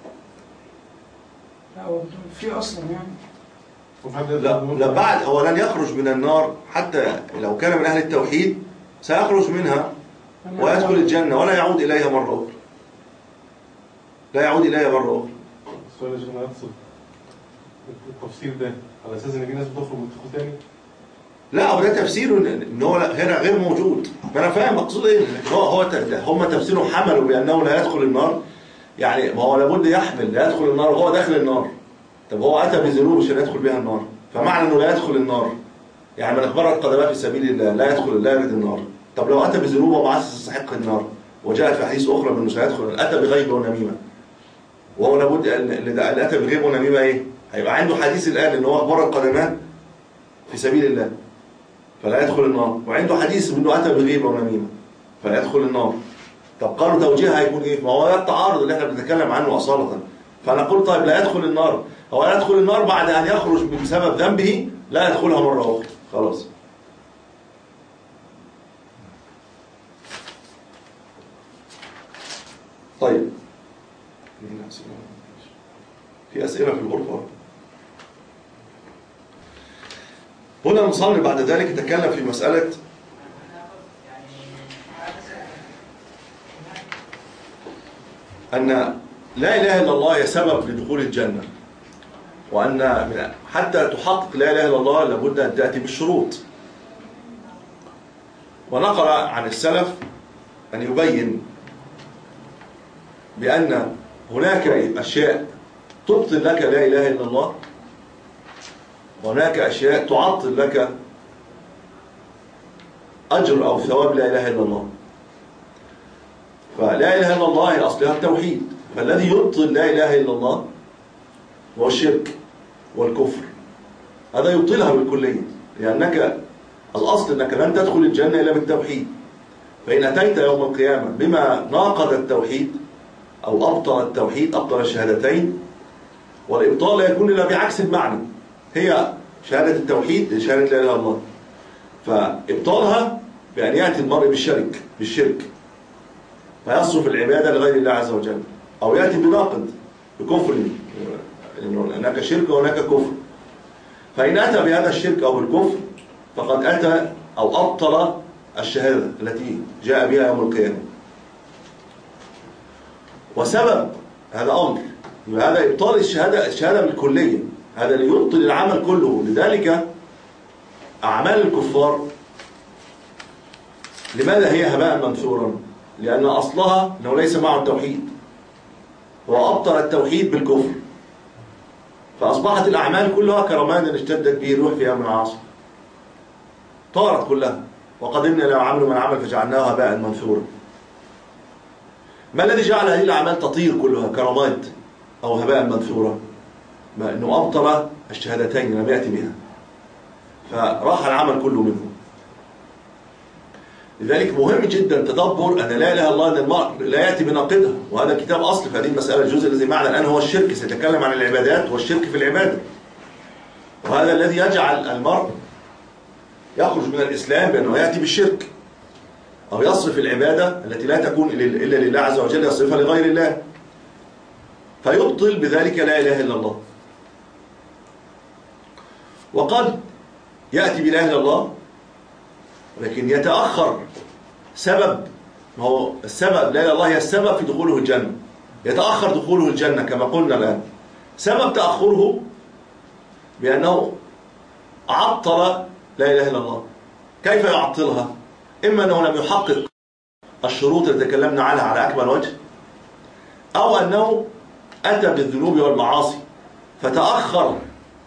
لا هو في أصلا يعني لا, لا بعد هو لن يخرج من النار حتى لو كان من أهل التوحيد سيخرج منها ويدخل الجنة ولا يعود إليها مرة أخرى، لا يعود إليها مرة أخرى. السؤال يا شيخنا يقصد التفسير ده على اساس ان في ناس بتخرج وتدخل تاني؟ لا هو ده تفسيره ان هو هنا غير موجود، فانا فاهم مقصود ايه. هو هو هم تفسيرهم حملوا بانه لا يدخل النار، يعني ما هو لابد يحمل لا يدخل النار وهو داخل النار. طب هو اتى بذنوب عشان يدخل بها النار، فمعنى انه لا يدخل النار يعني من اخبرت قدمات في سبيل الله لا يدخل لا يرد النار. طب لو اتى بذنوب ومعاصي تستحق النار وجاءت في حديث اخرى انه سيدخل، اتى بغيبه ونميمه، وهو لابد ان اللي اتى بغيبه ونميمه ايه؟ هيبقى عنده حديث الان ان هو اخبرت قدمات في سبيل الله فلا يدخل النار، وعنده حديث انه اتى بغيبه ونميمه فلا يدخل النار. طب قالوا توجيهها هيكون ايه؟ ما هو ده التعارض اللي احنا بنتكلم عنه اصاله. فانا قلت طيب لا يدخل النار، هو لا يدخل النار بعد ان يخرج بسبب ذنبه لا يدخلها مره اخرى خلاص. طيب في اسئله في الغرفه. هنا المصنف بعد ذلك تكلم في مسألة أن لا إله إلا الله هي سبب لدخول الجنة، وأن حتى تحقق لا إله إلا الله لابد أن تأتي بالشروط. ونقل عن السلف أن يبين بأن هناك أشياء تبطل لك لا إله إلا الله، وهناك أشياء تعطل لك أجر أو ثواب لا إله إلا الله. فلا إله إلا الله هي أصلها التوحيد، فالذي يبطل لا إله إلا الله هو الشرك والكفر، هذا يبطلها بالكلية، لأنك الأصل أنك لن تدخل الجنة إلا بالتوحيد. فإن أتيت يوم القيامة بما ناقض التوحيد أو أبطل التوحيد، أبطل الشهادتين، والإبطال لا يكون إلا بعكس المعنى، هي شهادة التوحيد شهادة لا إله إلا الله، فإبطالها بأن يأتي المرء بالشرك بالشرك فيصرف العبادة لغير الله عز وجل، أو يأتي بناقض بكفر، لأنه هناك شرك وهناك كفر. فإن أتى بهذا الشرك أو بالكفر فقد أتى أو أبطل الشهادة التي جاء بها يوم القيامة. وسبب هذا أمر، هذا إبطال الشهادة الشهادة بالكلية، هذا ليبطل العمل كله. لذلك أعمال الكفار لماذا هي هباء منثورا؟ لأن أصلها أنه ليس معه التوحيد، هو أبطل التوحيد بالكفر، فأصبحت الأعمال كلها كرماد اشتدت به الروح في يوم العاصف، طارت كلها، وقدمنا إلى عمل من عمل فجعلناه هباء منثورا. ما الذي جعل هذه الأعمال تطير كلها كرماد أو هباء منثورا؟ ما أنه أبطل الشهادتين لم يأتي بها، فراح العمل كله منه. لذلك مهم جدا تدبر أن لا إله إلا الله، أن المرء لا يأتي بناقضها، وهذا كتاب أصل في هذه المسألة. الجزء الذي معنا الآن هو الشرك، سيتكلم عن العبادات والشرك في العبادة، وهذا الذي يجعل المرء يخرج من الإسلام بأنه يأتي بالشرك أو يصرف العبادة التي لا تكون إلا لله عز وجل يصرفها لغير الله، فيبطل بذلك لا إله إلا الله. وقد يأتي بلا إله إلا الله ولكن يتأخر سبب، ما هو السبب لا إله إلا الله هي السبب في دخوله الجنة، يتأخر دخوله الجنة كما قلنا الآن. سبب تأخره بأنه عطل لا إله إلا الله. كيف يعطلها؟ إما أنه لم يحقق الشروط التي تكلمنا عنها على أكمل وجه، أو أنه أتى بالذنوب والمعاصي فتأخر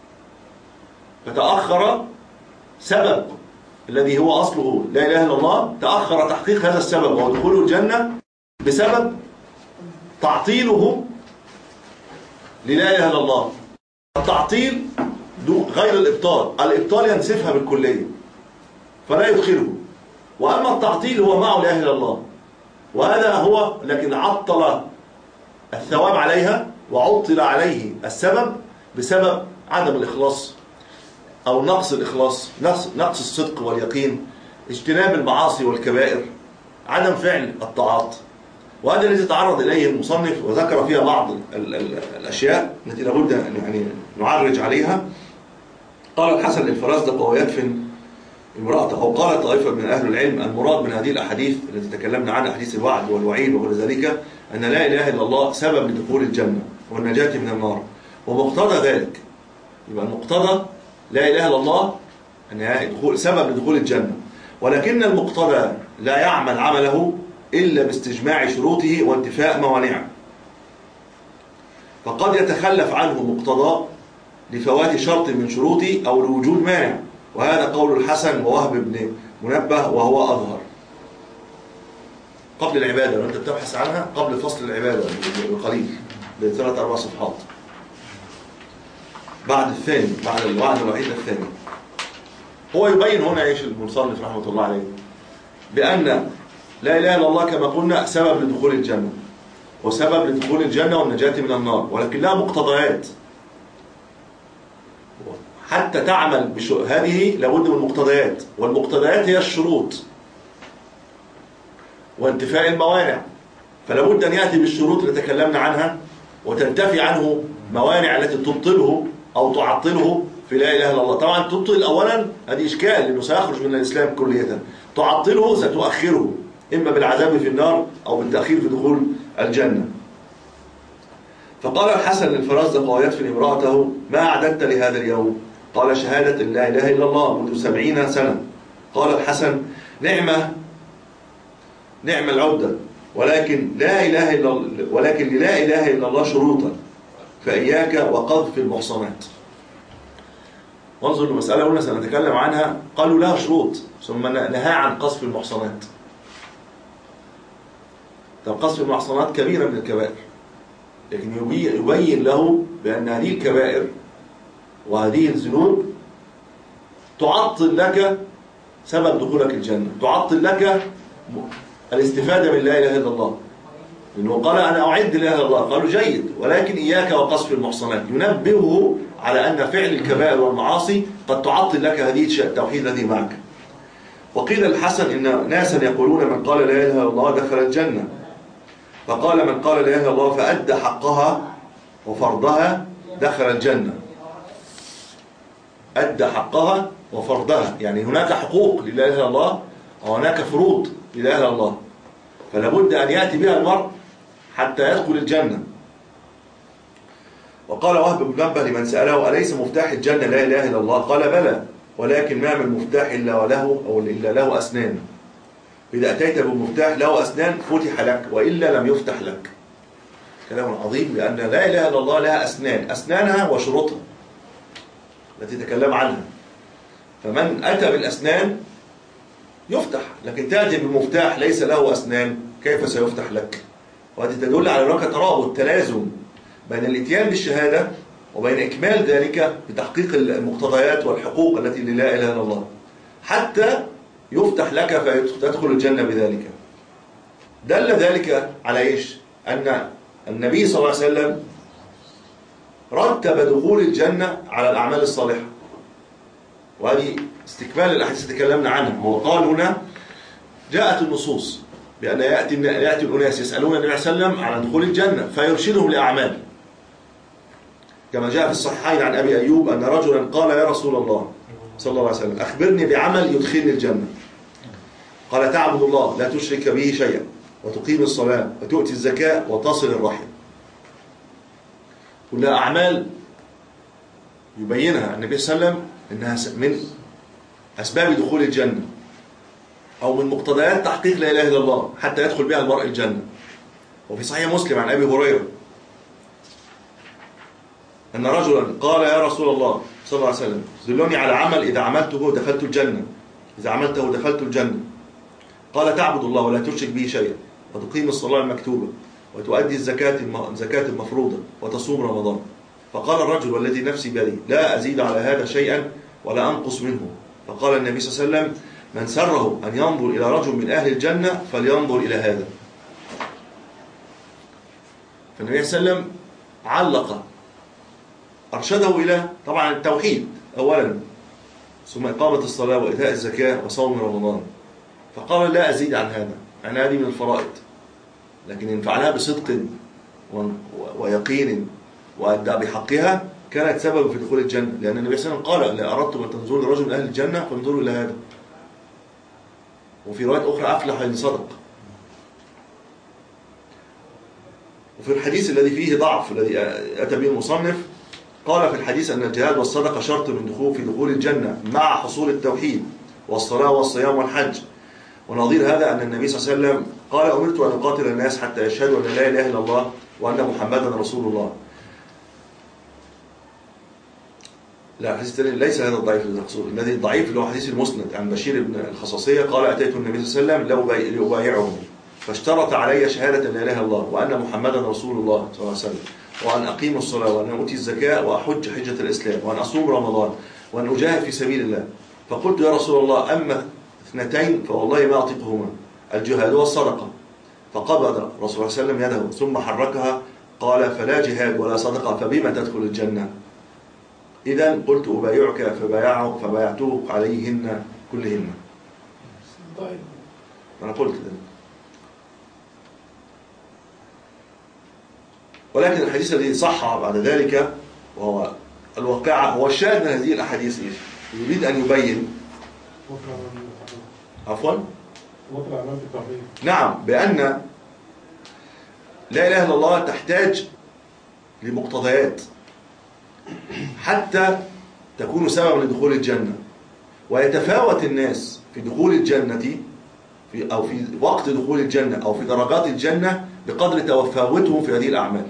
فتأخر سبب الذي هو أصله لا إله إلا الله، تأخر تحقيق هذا السبب وهو دخوله الجنة بسبب تعطيله للا إله إلا الله. التعطيل غير الإبطال، الإبطال ينسفها بالكلية فلا يدخله، وأما التعطيل هو معه لا إله إلا الله، وهذا هو لكن عطل الثواب عليها وعطل عليه السبب بسبب عدم الإخلاص أو نقص الإخلاص، نقص, نقص الصدق واليقين، اجتناب المعاصي والكبائر، عدم فعل الطاعات. وهذا الذي تعرض إليه المصنف وذكر فيها بعض ال ال الأشياء التي لابد يعني نعرج عليها. قال الحسن للفرزدق وهو يدفن امرأته، أو قال طائفة من أهل العلم المراد من هذه الأحاديث التي تكلمنا عنها حديث الوعد والوعيد وغير ذلك أن لا إله إلا الله سبب لدخول الجنة والنجاة من النار، ومقتضى ذلك يبقى المقتضى لا إله إلا الله أن سبب لدخول الجنة، ولكن المقتضى لا يعمل عمله إلا باستجماع شروطه وانتفاء موانعه، فقد يتخلف عنه مقتضى لفوات شرط من شروطه أو لوجود مانع، وهذا قول الحسن ووهب بن منبه وهو أظهر. قبل العبادة لو أنت بتبحث عنها قبل فصل العبادة بقليل بثلاث أربع صفحات بعد الثاني، بعد الوعد الوحيد الثاني، هو يبين هنا ايش المصنف رحمه الله عليه بأن لا إله إلا الله كما قلنا سبب لدخول الجنة وسبب لدخول الجنة والنجاة من النار، ولكن لها مقتضيات حتى تعمل بشو... هذه لابد من مقتضيات، والمقتضيات هي الشروط وانتفاء الموانع، فلابد أن يأتي بالشروط اللي تكلمنا عنها وتنتفي عنه موانع التي تبطله أو تعطله في لا إله إلا الله. طبعا تبطل أولا هذه إشكال لأنه سيخرج من الإسلام كلية، تعطله ستؤخره إما بالعذاب في النار أو بالتأخير في دخول الجنة. فقال الحسن للفرزدق وهو يدفن امرأته ما أعددت لهذا اليوم؟ قال شهادة لا إله إلا الله منذ سبعين سنة. قال الحسن نعمة نعم العدة، ولكن لا إله إلا ولكن لا إله إلا الله شروطا، فإياك وقذف المحصنات. وانظر المسألة هنا سنتكلم عنها. قالوا لها شروط ثم نهى عن قذف المحصنات. طب قذف المحصنات كبيرة من الكبائر، لكن يبين له بأن هذه الكبائر وهذه الذنوب تعطل لك سبب دخولك الجنة، تعطل لك الاستفادة من لا إله إلا الله، لأنه قال أنا أعد لا إله إلا الله. قالوا جيد، ولكن إياك وقذف المحصنات، ينبهه على أن فعل الكبائر والمعاصي قد تعطل لك هذه التوحيد الذي معك. وقيل الحسن إن ناسا يقولون من قال لا إله إلا الله دخل الجنة، فقال من قال لا إله إلا الله فأدى حقها وفرضها دخل الجنة. أدى حقها وفرضها، يعني هناك حقوق لله إلا الله وهناك فروض لله إلا الله، فلا بد أن يأتي بها المرء حتى يدخل الجنة. وقال وهب بن منبه لمن سأله أليس مفتاح الجنة لا إله إلا الله؟ قال بلى، ولكن ما من مفتاح إلا وله أو إلا له أسنان، إذا أتيت بمفتاح له أسنان فتح لك وإلا لم يفتح لك. كلام عظيم، لأن لا إله إلا الله لها أسنان، أسنانها وشروطها التي تكلم عنها، فمن أتى بالأسنان يفتح، لكن تأتي بالمفتاح ليس له أسنان كيف سيفتح لك؟ وهذه تدل على هناك ترابط تلازم بين الاتيان بالشهادة وبين إكمال ذلك بتحقيق المقتضيات والحقوق التي لا إله إلا الله، حتى يفتح لك فتدخل الجنة بذلك. دل ذلك على إيش؟ أن النبي صلى الله عليه وسلم رتب دخول الجنة على الأعمال الصالحة، وهذه استكمال الأحاديث اللي تكلمنا عنها. هو قال هنا جاءت النصوص بأن يأتي يأتي الأناس يسألون النبي صلى الله عليه وسلم عن دخول الجنة فيرشدهم لأعمال، كما جاء في الصحيحين عن أبي أيوب أن رجلا قال يا رسول الله صلى الله عليه وسلم أخبرني بعمل يدخلني الجنة. قال تعبد الله لا تشرك به شيئا وتقيم الصلاة وتؤتي الزكاة وتصل الرحم. كلها أعمال يبينها النبي صلى الله عليه وسلم أنها من أسباب دخول الجنة أو من مقتضيات تحقيق لا إله إلا الله حتى يدخل بها المرء الجنة. وفي صحيح مسلم عن أبي هريرة أن رجلا قال يا رسول الله صلى الله عليه وسلم دلوني على عمل إذا عملته دخلت الجنة، إذا عملته دخلت الجنة. قال تعبد الله ولا تشرك به شيئا وتقيم الصلاة المكتوبة وتؤدي الزكاة الزكاة المفروضة وتصوم رمضان. فقال الرجل والذي نفسي بيده لا أزيد على هذا شيئا ولا أنقص منه. فقال النبي صلى الله عليه وسلم من سره أن ينظر إلى رجل من أهل الجنة فلينظر إلى هذا. فالنبي صلى الله عليه وسلم علق أرشده إلى طبعا التوحيد أولا، ثم إقامة الصلاة وإيتاء الزكاة وصوم رمضان. فقال لا أزيد عن هذا، يعني هذه من الفرائض، لكن إن فعلها بصدق ويقين وأدى بحقها كانت سبب في دخول الجنة، لأن النبي صلى الله عليه وسلم قال لا أردتم أن تنظروا لرجل من أهل الجنة فانظروا إلى هذا. وفي رواية أخرى أفلح إن صدق. وفي الحديث الذي فيه ضعف الذي أتى به المصنف قال في الحديث أن الجهاد والصدقة شرط من دخول في دخول الجنة مع حصول التوحيد والصلاة والصيام والحج. ونظير هذا أن النبي صلى الله عليه وسلم قال أمرت أن أقاتل الناس حتى يشهدوا أن لا إله إلا الله وأن محمدا رسول الله. لا الحديث الثاني ليس هذا الضعيف الذي تقصده، الذي الضعيف اللي هو حديث المسند عن بشير بن الخصاصية قال أتيت النبي صلى الله عليه وسلم لأبايعه فاشترط علي شهادة أن لا إله إلا الله وأن محمدا رسول الله صلى الله عليه وسلم وأن أقيم الصلاة وأن أؤتي الزكاة وأحج حجة الإسلام وأن أصوم رمضان وأن أجاهد في سبيل الله. فقلت يا رسول الله أما اثنتين فوالله ما أطيقهما الجهاد والصدقة. فقبض رسول الله صلى الله عليه وسلم يده ثم حركها قال فلا جهاد ولا صدقة فبما تدخل الجنة؟ إذن قلت أبايعك فبايعه فبايعته عليهن كلهن. أنا قلت ذلك. ولكن الحديث الذي صح بعد ذلك وهو الواقعة هو الشاهد من هذه الأحاديث إيش؟ يريد أن يبين عفوا نعم بأن لا إله إلا الله تحتاج لمقتضيات حتى تكون سببا لدخول الجنة، ويتفاوت الناس في دخول الجنة في أو في وقت دخول الجنة أو في درجات الجنة بقدر تفاوتهم في هذه الأعمال.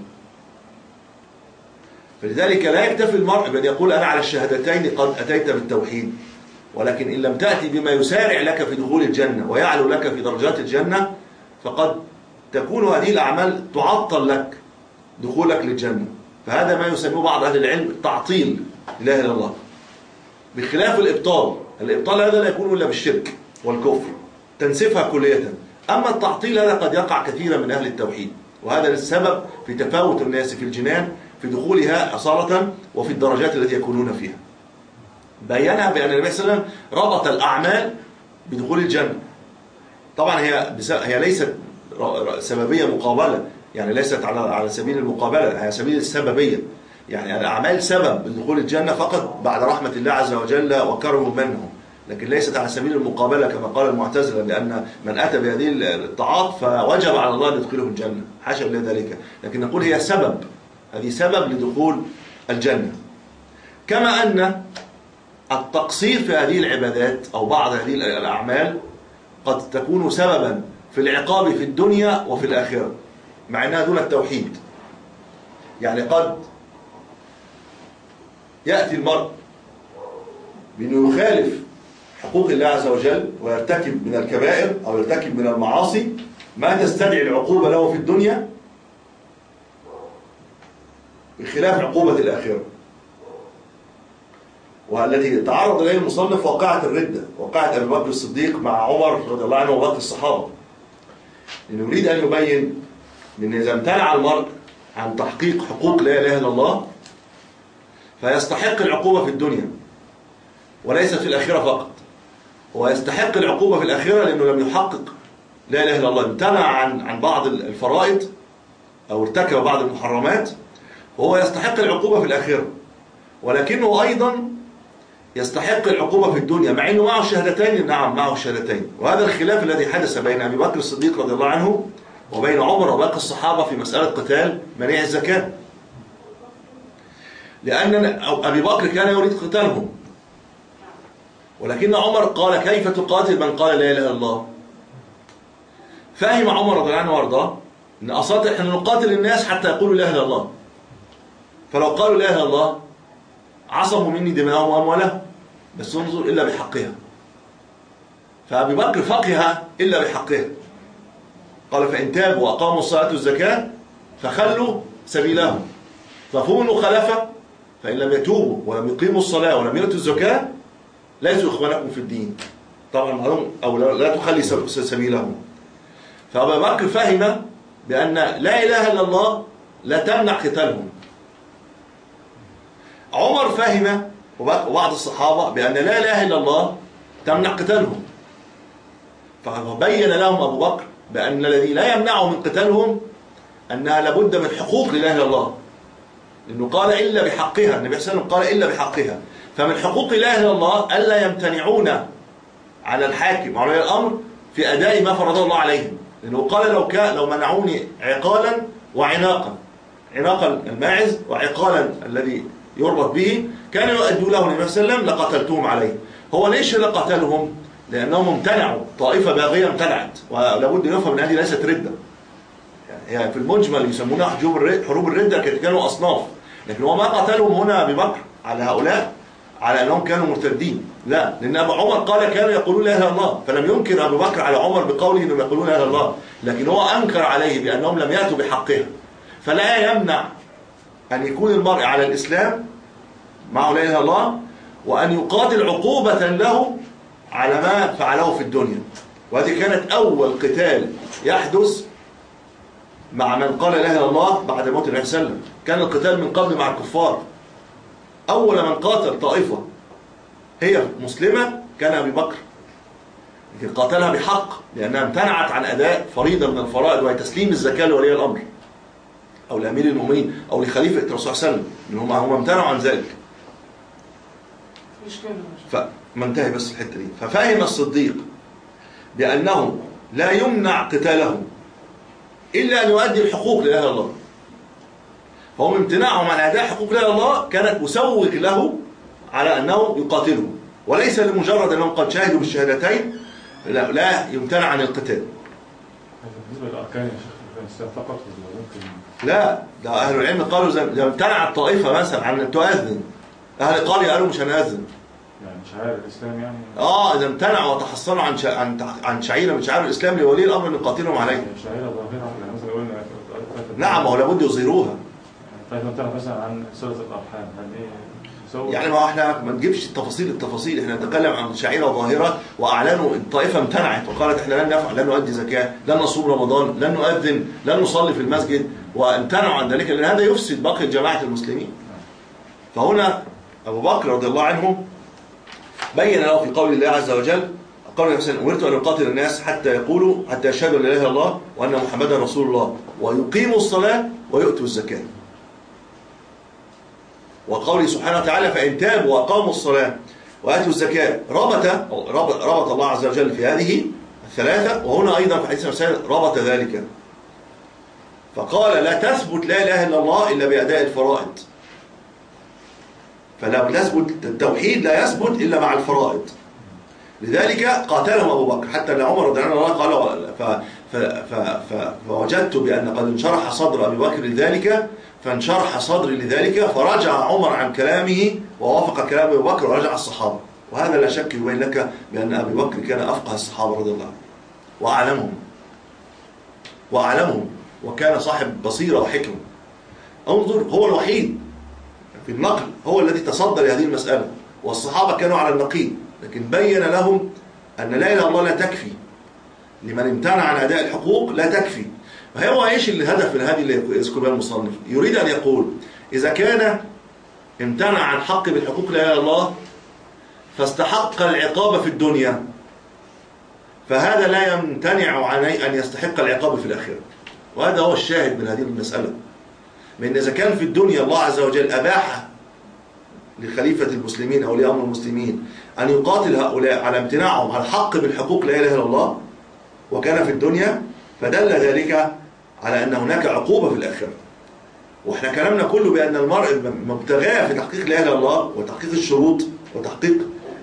فلذلك لا يكتفي المرء بأن يقول أنا على الشهادتين قد أتيت بالتوحيد، ولكن إن لم تأتي بما يسارع لك في دخول الجنة ويعلو لك في درجات الجنة فقد تكون هذه الأعمال تعطل لك دخولك للجنة. فهذا ما يسميه بعض أهل العلم تعطيل لا إله إلا الله، بخلاف الإبطال. الإبطال هذا لا يكون إلا بالشرك والكفر تنسفها كلية، أما التعطيل هذا قد يقع كثيرا من أهل التوحيد، وهذا السبب في تفاوت الناس في الجنان في دخولها أصالة وفي الدرجات التي يكونون فيها. بيّنها بأن النبي صلى الله عليه وسلم ربط الأعمال بدخول الجنة. طبعا هي هي ليست سببية مقابلة، يعني ليست على على سبيل المقابلة، هي سبيل السببية. يعني الأعمال سبب لدخول الجنة فقط بعد رحمة الله عز وجل وكرمه منه، لكن ليست على سبيل المقابلة كما قال المعتزلة بأن من أتى بهذه الطاعات فوجب على الله أن يدخله الجنة، حاشا لله ذلك. لكن نقول هي سبب، هذه سبب لدخول الجنة. كما أن التقصير في هذه العبادات أو بعض هذه الأعمال قد تكون سببا في العقاب في الدنيا وفي الآخرة مع أنها دون التوحيد. يعني قد يأتي المرء بأنه يخالف حقوق الله عز وجل ويرتكب من الكبائر أو يرتكب من المعاصي ما تستدعي العقوبة له في الدنيا بخلاف عقوبة الآخرة. والتي تعرض إليه المصنف واقعة الردة، واقعة أبي بكر الصديق مع عمر رضي الله عنه وباقي الصحابة. إنه يريد أن يبين أن إذا امتنع المرء عن تحقيق حقوق لا إله إلا الله فيستحق العقوبة في الدنيا وليست في الآخرة فقط. هو يستحق العقوبة في الآخرة لأنه لم يحقق لا إله إلا الله، امتنع عن عن بعض الفرائض أو ارتكب بعض المحرمات، وهو يستحق العقوبة في الآخرة، ولكنه أيضا يستحق العقوبة في الدنيا مع أنه معه الشهادتين. نعم معه الشهادتين. وهذا الخلاف الذي حدث بين أبي بكر الصديق رضي الله عنه وبين عمر وباقي الصحابة في مسألة قتال منيع الزكاة، لأن أبي بكر كان يريد قتالهم، ولكن عمر قال كيف تقاتل من قال لا إله إلا الله؟ فهم عمر رضي الله عنه وارضاه ان اصلا احنا نقاتل الناس حتى يقولوا لا اله الا الله، فلو قالوا لا اله الا الله عصموا مني دماءهم واموالهم، بس انظر الا بحقها. فابي بكر فقه الا بحقها، قال فان تابوا واقاموا الصلاه والزكاه فخلوا سبيلهم، مفهوم المخالفه فان لم يتوبوا ولم يقيموا الصلاه ولم يؤتوا الزكاه ليسوا اخوانكم في الدين، طبعا معلوم او لا تخلي سبيلهم. فأبو بكر فهم بأن لا إله إلا الله لا تمنع قتالهم. عمر فهم وبعض الصحابة بأن لا إله إلا الله تمنع قتالهم، فبين لهم أبو بكر بأن الذي لا يمنعه من قتالهم أنها لابد من حقوق لا إله إلا الله، لأنه قال إلا بحقها، النبي صلى الله عليه وسلم قال إلا بحقها، فمن حقوق لا إله إلا الله ألا يمتنعون على الحاكم وعلى الأمر في أداء ما فرضه الله عليهم، لأنه قال لو كان لو منعوني عقالا وعناقا، عناقا الماعز وعقالا الذي يربط به كانوا يؤدوا له النبي صلى الله عليه وسلم لقتلتهم عليه. هو ليش لقتلهم؟ لأنهم امتنعوا، طائفة باغية امتنعت، ولابد يفهم أن هذه ليست ردة. يعني في المجمل يسمونها حروب الردة، كانوا أصناف، لكن هو ما قتلهم هنا أبي بكر على هؤلاء على أنهم كانوا مرتدين، لا، لأن أبو عمر قال كانوا يقولون لا إله إلا الله، فلم ينكر أبو بكر على عمر بقوله أنهم يقولون لا إله إلا الله، لكن هو أنكر عليه بأنهم لم يأتوا بحقها. فلا يمنع أن يكون المرء على الإسلام معه لا إله إلا الله وأن يقاتل عقوبة له على ما فعله في الدنيا. وهذه كانت أول قتال يحدث مع من قال لا إله إلا الله بعد موت النبي صلى الله عليه وسلم. كان القتال من قبل مع الكفار، أول من قاتل طائفة هي مسلمة كان أبي بكر، لكن قاتلها بحق لأنها امتنعت عن أداء فريضة من الفرائض وهي تسليم الزكاة لولي الأمر أو لأمير المؤمنين أو لخليفة الرسول صلى الله عليه وسلم، إنهم هم امتنعوا عن ذلك. فمنتهي بس الحتة دي. ففهم الصديق بأنه لا يمنع قتالهم إلا أن يؤدي الحقوق لله الله، فهم امتناعهم عن أداء حقوق لا الله كانت مسوغ له على أنه يقاتله، وليس لمجرد أنهم قد شاهدوا بالشهادتين لا, لا يمتنع عن القتال. بالنسبة للأركان يا شيخ الإسلام فقط ولا ممكن؟ لا، ده أهل العلم قالوا إذا امتنع الطائفة مثلا عن أن تؤذن، أهل القرية قالوا مش هنأذن، يعني شعائر الإسلام يعني آه إذا امتنعوا وتحصلوا عن شا... عن عن شعيرة من شعائر الإسلام لولي الأمر أن يقاتلهم عليه. شعيرة ظاهرة يعني مثلا قلنا نعم، هو لابد يظهروها. طيب امتنع مثلا عن صلة الأرحام، هل إيه؟ يعني ما احنا ما نجيبش التفاصيل التفاصيل احنا نتكلم عن شعيرة ظاهرة، واعلنوا الطائفة امتنعت وقالت احنا لن نفعل، لن نؤدي زكاة، لن نصوم رمضان، لن نؤذن، لن نصلي في المسجد، وامتنعوا عن ذلك لان هذا يفسد باقي جماعة المسلمين. فهنا ابو بكر رضي الله عنه بين له في قول الله عز وجل قال مثلا امرت ان اقاتل الناس حتى يقولوا حتى يشهدوا ان لا اله الا الله وان محمدا رسول الله ويقيموا الصلاة ويؤتوا الزكاة. وقوله سبحانه وتعالى فإن تابوا وأقاموا الصلاة وآتوا الزكاة، ربط ربط الله عز وجل في هذه الثلاثة، وهنا أيضا في حديث المسائل ربط ذلك، فقال لا تثبت لا إله إلا الله إلا بأداء الفرائض، فلا تثبت التوحيد لا يثبت إلا مع الفرائض. لذلك قاتلهم أبو بكر حتى أن عمر رضي الله عنه قال ف ف ف ف فوجدت بأن قد انشرح صدر أبي بكر لذلك فانشرح صدري لذلك، فرجع عمر عن كلامه ووافق كلام أبي بكر ورجع الصحابة. وهذا لا شك يبين لك بأن أبي بكر كان أفقه الصحابة رضي الله عنه وأعلمهم وأعلمهم وكان صاحب بصيرة وحكمة. انظر، هو الوحيد في النقل هو الذي تصدى لهذه المسألة، والصحابة كانوا على النقيض، لكن بين لهم أن لا إله إلا الله لا تكفي لمن امتنع عن أداء الحقوق، لا تكفي. فهو ايش الهدف من هذه اللي يذكر بها المصنف؟ يريد أن يقول إذا كان امتنع عن حق بالحقوق لا إله إلا الله فاستحق العقاب في الدنيا، فهذا لا يمتنع عن أن يستحق العقاب في الآخرة. وهذا هو الشاهد من هذه المسألة، لأن إذا كان في الدنيا الله عز وجل أباح لخليفة المسلمين أو لأمر المسلمين أن يقاتل هؤلاء على امتناعهم عن الحق بالحقوق لا إله إلا الله وكان في الدنيا، فدل ذلك على أن هناك عقوبة في الآخرة. وإحنا كلامنا كله بأن المرء مبتغاه في تحقيق لا إله إلا الله وتحقيق الشروط وتحقيق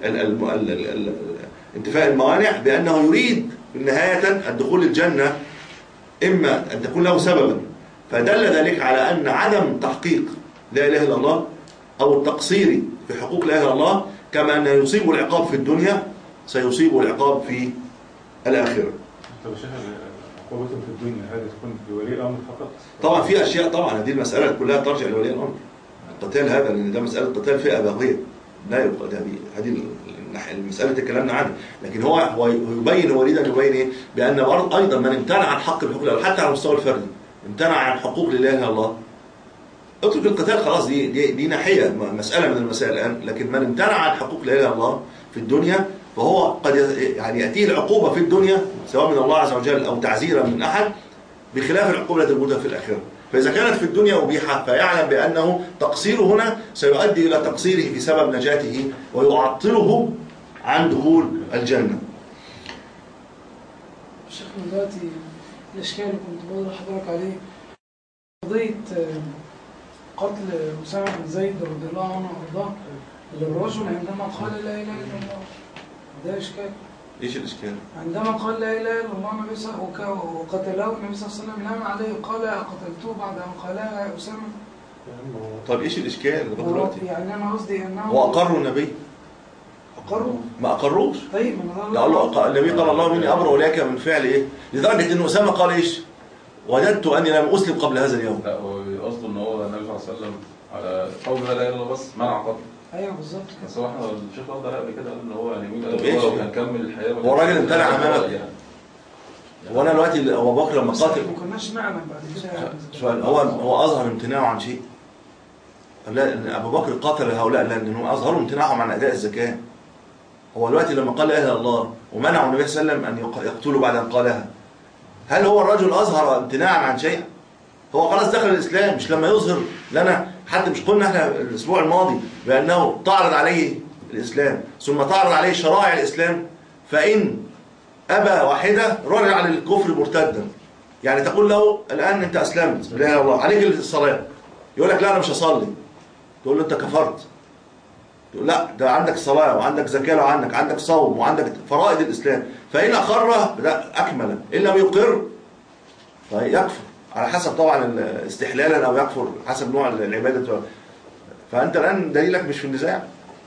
انتفاء الموانع بأنه يريد نهاية الدخول الجنة، إما أن تكون له سببا، فدل ذلك على أن عدم تحقيق لا إله إلا الله أو التقصير في حقوق لا إله إلا الله كما أن يصيب العقاب في الدنيا سيصيب العقاب في الآخرة. طب يا شيخ عقوبتهم في الدنيا هذه تكون بولي الأمر فقط؟ طبعا في أشياء، طبعا هذه المسألة كلها ترجع لولي الأمر. القتال هذا لأن ده مسألة قتال فئة باغية، لا يبقى ده هذه المسألة اللي تكلمنا عنها، لكن هو هو يبين هو يريد أن يبين إيه؟ بأن أيضا من امتنع عن حق الحقوق حتى على المستوى الفردي، امتنع عن حقوق لله إلا الله، اترك القتال خلاص، دي دي, دي ناحية مسألة من المسائل الآن، لكن من امتنع عن حقوق لا إله إلا الله في الدنيا فهو قد يعني يأتيه العقوبة في الدنيا سواء من الله عز وجل أو تعزيرا من أحد بخلاف العقوبة التي موجودة في الآخرة. فإذا كانت في الدنيا أبيحة فيعلم بأنه تقصيره هنا سيؤدي إلى تقصيره في سبب نجاته ويعطله عن دخول الجنة. الشيخ دلوقتي الإشكال اللي كنت بقول لحضرتك عليه قضية قتل أسامة بن زيد رضي الله عنه وأرضاه للرجل عندما قال لا إله إلا الله، ده إشكال. إيش الإشكال؟ عندما قال لا إله إلا الله النبي صلى الله عليه وسلم وقتله النبي صلى الله عليه وسلم نام عليه قال قتلته بعد أن قالها يا أسامة. طيب إيش الإشكال لغاية دلوقتي؟ يعني أنا قصدي أنه وأقروا النبي؟ أقروا؟ ما أقروش؟ طيب لا الله النبي قال الله مني أبرأ إليك من فعل إيه؟ لدرجة إن أسامة قال إيش؟ وددت أني لم أسلم قبل هذا اليوم. لا هو قصده إن هو النبي صلى الله عليه وسلم على قول لا إله إلا الله بس منع قتل. ايوه بالظبط كده. بس هو احنا الشيخ الأخضر قبل كده قال ان هو يعني مين طب قال إيش؟ هو لو كان كمل الحياه هو الراجل امتنع امامك يعني. وانا دلوقتي ابو بكر لما قاتل ما كناش نعلم بعد كده يعني. سؤال، هو هو اظهر امتناعه عن شيء؟ لا ان ابو بكر قاتل هؤلاء لانهم اظهروا امتناعهم عن اداء الزكاه. هو دلوقتي لما قال لا اله الا الله ومنعوا النبي صلى الله عليه وسلم ان يقتلوا بعد ان قالها، هل هو الرجل اظهر امتناعا عن شيء؟ هو خلاص دخل الاسلام، مش لما يظهر لنا حتى، مش قلنا احنا الاسبوع الماضي بانه تعرض عليه الاسلام ثم تعرض عليه شرائع الاسلام، فان ابى واحده رجع للكفر مرتدا. يعني تقول له الان انت اسلمت لا اله الا الله عليك الصلاه، يقول لك لا انا مش هصلي، تقول له انت كفرت، تقول لا ده عندك صلاه وعندك زكاه وعندك عندك صوم وعندك فرائض الاسلام، فان اقره لا اكمل، ان لم يقر فيكفر على حسب طبعا استحلالا او يكفر حسب نوع العباده. فانت الان دليلك مش في النزاع،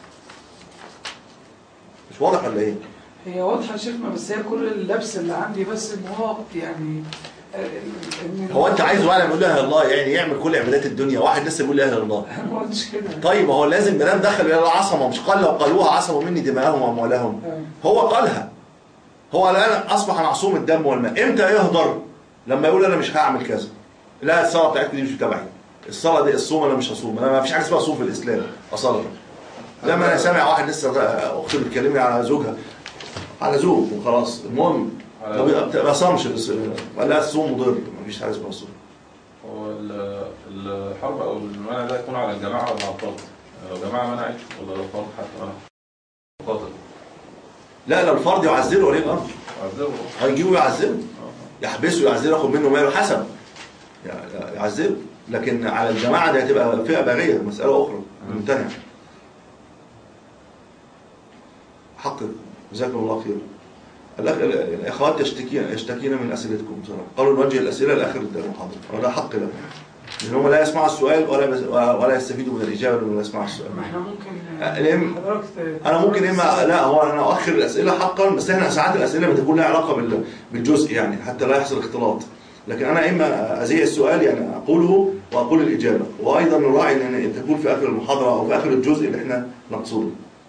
مش واضح ولا ايه؟ هي واضحه يا شيخنا، بس هي كل اللبس اللي عندي بس ان هو يعني هو انت عايزه بقى يقول لا اله الا الله يعني يعمل كل عبادات الدنيا، واحد لسه بيقول لا اله الا الله. انا ما قلتش كده. طيب هو لازم ما دام دخل الى العصمه، مش قال لو قالوها عصموا مني دماءهم واموالهم، هو قالها، هو الان اصبح معصوم الدم والماء. امتى يهدر؟ لما يقول انا مش هعمل كذا، لا الصلاه بتاعتكم دي مش تبعي، الصلاه دي الصوم انا مش هصوم، انا ما فيش حاجه اسمها صوم في الاسلام اصلا. لما انا سامع واحد لسه اختي بتكلمني على زوجها، على زوج وخلاص، المهم ما صامش ولا الصوم مضر، ما فيش حاجه اسمها صوم. هو الحرب او المنع ده يكون على الجماعه ولا على الفرد؟ لو جماعه منعت ولا لو فرد حتى منع قاتل؟ لا لو الفرد يعذره ولي الامر، يعذره هيجيبوا يعذره، يحبسوا يعذره، ياخد منه ماله حسب يعذره. لكن على الجماعه دي هتبقى فئه باغيه، مساله اخرى ممتنعه. حق جزاكم الله خير. الاخوات يشتكين يشتكين من اسئلتكم بصراحه، قالوا نوجه الاسئله لاخر المحاضره، ولا حق لهم، لان هم لا يسمعوا السؤال ولا ولا يستفيدوا من الاجابه لما يسمعوا السؤال. ما احنا ممكن حضرتك انا ممكن اما لا هو انا اؤخر الاسئله حقا، بس احنا ساعات الاسئله بتكون لها علاقه بالجزء يعني حتى لا يحصل اختلاط، لكن انا اما ازيع السؤال يعني اقوله واقول الاجابه، وايضا نراعي ان تكون في اخر المحاضره او في اخر الجزء اللي احنا نقصده.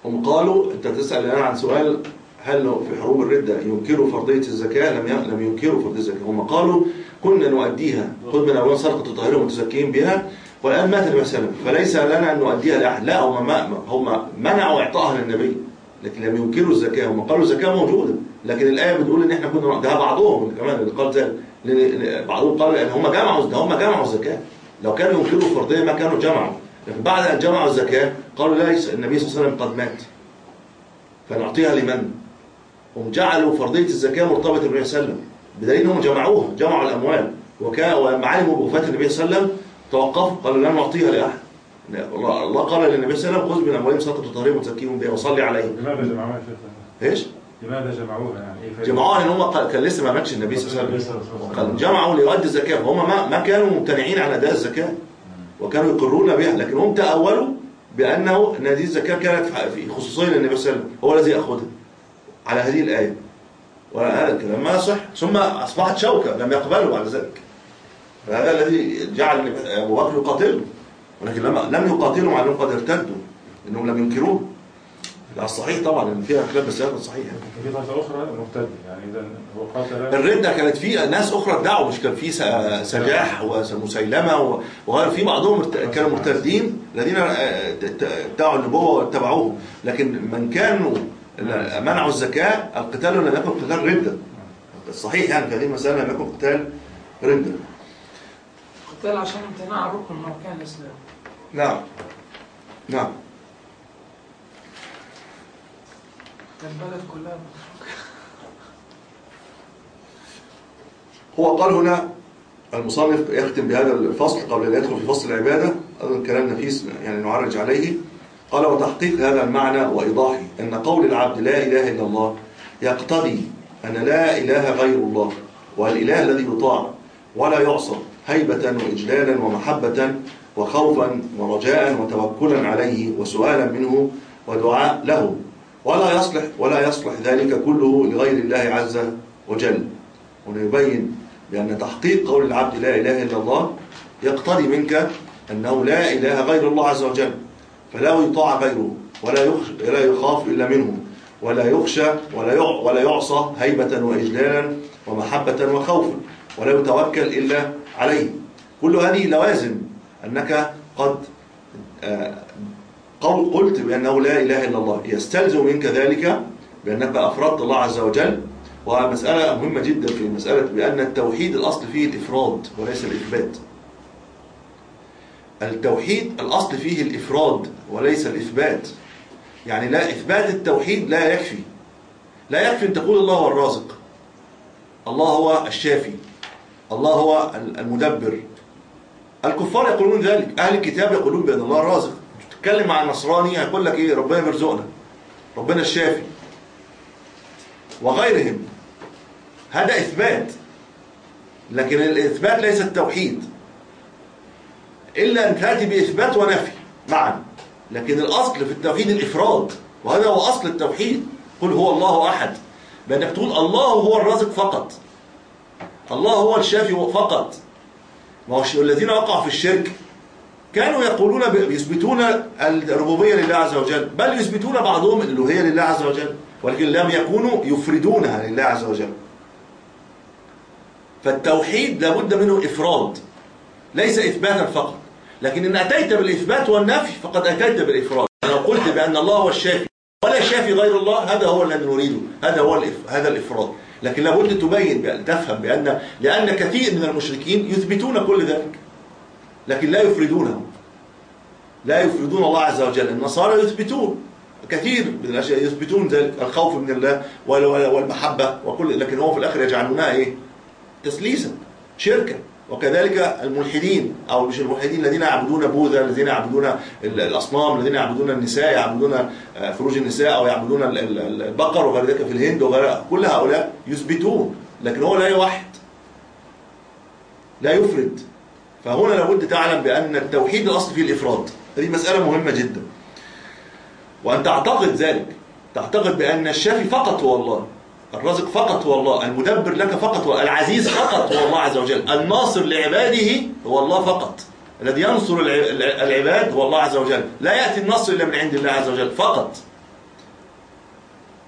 هم قالوا أنت تسأل الآن عن سؤال هل في حروب الردة ينكروا فرضية الزكاة؟ لم لم ينكروا فرضية الزكاة. هم قالوا كنا نؤديها، خذ من أولاد صدقة تطهرهم وتزكيهم بها، والآن مات النبي صلى الله عليه وسلم فليس لنا أن نؤديها لأحد. لا، هم هم منعوا إعطائها للنبي لكن لم ينكروا الزكاة. هم قالوا الزكاة موجودة، لكن الآية بتقول إن إحنا كنا، ده بعضهم كمان اللي قال ذلك، بعضهم قال إن هم جمعوا، ده هم جمعوا الزكاة. لو كانوا ينكروا الفرضية ما كانوا جمعوا، لكن بعد أن جمعوا الزكاة قالوا لا، النبي صلى الله عليه وسلم قد مات فنعطيها لمن؟ هم جعلوا فرضية الزكاة مرتبطة بالنبي صلى الله عليه وسلم، بدليل أنهم جمعوها، جمعوا الأموال، وكان ولما علموا بوفاة النبي صلى الله عليه وسلم توقفوا قالوا لا نعطيها لأحد. الله قال للنبي صلى الله عليه وسلم خذ من أموالهم صدقة تطهرهم وتزكيهم بها وصلي عليهم. لماذا جمعوها يا شيخ؟ ايش؟ لماذا جمعوها يعني؟ جمعوها ان هم كان لسه ما ماتش النبي صلى الله عليه وسلم، جمعوا ليؤدي الزكاة، فهم ما ما كانوا ممتنعين عن أداء الزكاة وكانوا يقرون بها، لكن هم تأولوا بأنه ان هذه الزكاة كانت في خصوصية للنبي صلى الله عليه وسلم هو الذي يأخذها على هذه الآية، وهذا الكلام ما صح. ثم أصبحت شوكة لم يقبلوا بعد ذلك، فهذا الذي جعل أبو بكر يقاتلهم، ولكن لم لم يقاتلوا مع أنهم قد ارتدوا، إنهم لم ينكروه. لا الصحيح طبعا ان فيها خلاف، بس هذا صحيح. في طائفة أخرى مرتدة، يعني إذا هو قاتل. الردة كانت في ناس أخرى ادعوا، مش كان في سجاح ومسيلمة وغير، في بعضهم كانوا مرتدين الذين ادعوا النبوة واتبعوه، لكن من كانوا منعوا الزكاة القتال لم يكن قتال ردة. الصحيح يعني في هذه المسألة لم يكن قتال ردة. قتال عشان امتناع ركن من أركان الإسلام. نعم نعم. البلد كلها. هو قال هنا المصنف يختم بهذا الفصل قبل أن يدخل في فصل العبادة، أظن كلام نفيس يعني نعرج عليه. قال وتحقيق هذا المعنى وإيضاحه أن قول العبد لا إله إلا الله يقتضي أن لا إله غير الله، والإله الذي يطاع ولا يعصى هيبة وإجلالا ومحبة وخوفا ورجاء وتوكلا عليه وسؤالا منه ودعاء له، ولا يصلح ولا يصلح ذلك كله لغير الله عز وجل. ونبين بأن تحقيق قول العبد لا إله إلا الله يقتضي منك أنه لا إله غير الله عز وجل، فلا يطاع غيره ولا ولا يخاف إلا منه، ولا يخشى ولا ولا يعصى هيبة وإجلالا ومحبة وخوفا، ولا يتوكل إلا عليه. كل هذه لوازم أنك قد قلت بأنه لا إله إلا الله، يستلزم منك ذلك بأنك أفردت الله عز وجل. ومسألة مهمة جدا في مسألة بأن التوحيد الأصل فيه الإفراد وليس الإثبات. التوحيد الأصل فيه الإفراد وليس الإثبات، يعني لا إثبات التوحيد لا يكفي، لا يكفي أن تقول الله هو الرازق، الله هو الشافي، الله هو المدبر. الكفار يقولون ذلك، أهل الكتاب يقولون بأن الله الرازق. تتكلم مع النصراني هيقول لك إيه؟ ربنا بيرزقنا، ربنا الشافي، وغيرهم. هذا إثبات، لكن الإثبات ليس التوحيد، إلا أن تأتي بإثبات ونفي معا، لكن الأصل في التوحيد الإفراد، وهذا هو أصل التوحيد. قل هو الله أحد، بأنك تقول الله هو الرازق فقط، الله هو الشافي فقط. ما هو الذين وقعوا في الشرك كانوا يقولون يثبتون الربوبية لله عز وجل، بل يثبتون بعضهم الألوهية لله عز وجل، ولكن لم يكونوا يفردونها لله عز وجل. فالتوحيد لابد منه إفراد ليس إثباتا فقط، لكن إن أتيت بالإثبات والنفي فقد أتيت بالإفراد. لو قلت بأن الله هو الشافي ولا شافي غير الله، هذا هو الذي نريده، هذا هو الإف... هذا الإفراد. لكن لابد تبين بأن تفهم بأن لأن كثير من المشركين يثبتون كل ذلك لكن لا يفردونه، لا يفردون الله عز وجل. النصارى يثبتون كثير من الأشياء، يثبتون ذلك، الخوف من الله والمحبة وكل، لكن هو في الآخر يجعلونها إيه؟ تسليسا، شركا. وكذلك الملحدين، أو مش الملحدين، الذين يعبدون بوذا، الذين يعبدون الأصنام، الذين يعبدون النساء، يعبدون فروج النساء، أو يعبدون البقر وغير ذلك في الهند وغيرها، كل هؤلاء يثبتون، لكن هو لا يوحد، لا يفرد. فهنا لابد تعلم بأن التوحيد الأصل فيه الإفراد. هذه مسألة مهمة جدا، وأن تعتقد ذلك، تعتقد بأن الشافي فقط هو الله، الرازق فقط هو الله، المدبر لك فقط هو، العزيز فقط هو الله عز وجل، الناصر لعباده هو الله فقط، الذي ينصر العباد هو الله عز وجل. لا يأتي النصر إلا من عند الله عز وجل فقط،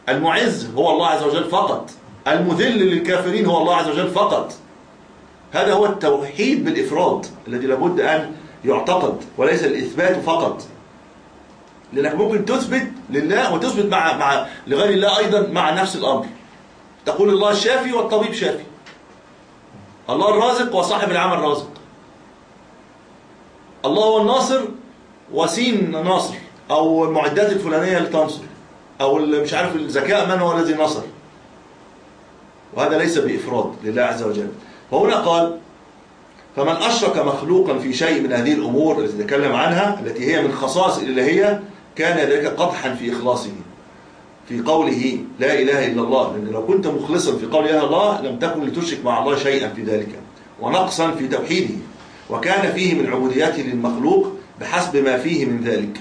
المعز هو الله عز وجل فقط، المذل للكافرين هو الله عز وجل فقط. هذا هو التوحيد بالإفراد الذي لابد أن يعتقد، وليس الإثبات فقط. لأنك ممكن تثبت لله وتثبت مع مع لغير الله أيضا مع نفس الأمر. تقول الله الشافي والطبيب شافي، الله الرازق وصاحب العمل رازق، الله هو الناصر وسين ناصر، أو المعدات الفلانية لتنصر، أو مش عارف الذكاء من هو الذي نصر. وهذا ليس بإفراد لله عز وجل. فهنا قال فمن أشرك مخلوقا في شيء من هذه الأمور التي تكلم عنها التي هي من خصائص الإلهية كان ذلك قدحا في إخلاصه في قوله لا إله إلا الله. لأن لو كنت مخلصا في قول إله الله لم تكن لتشرك مع الله شيئا في ذلك، ونقصا في توحيده، وكان فيه من عبوديته للمخلوق بحسب ما فيه من ذلك.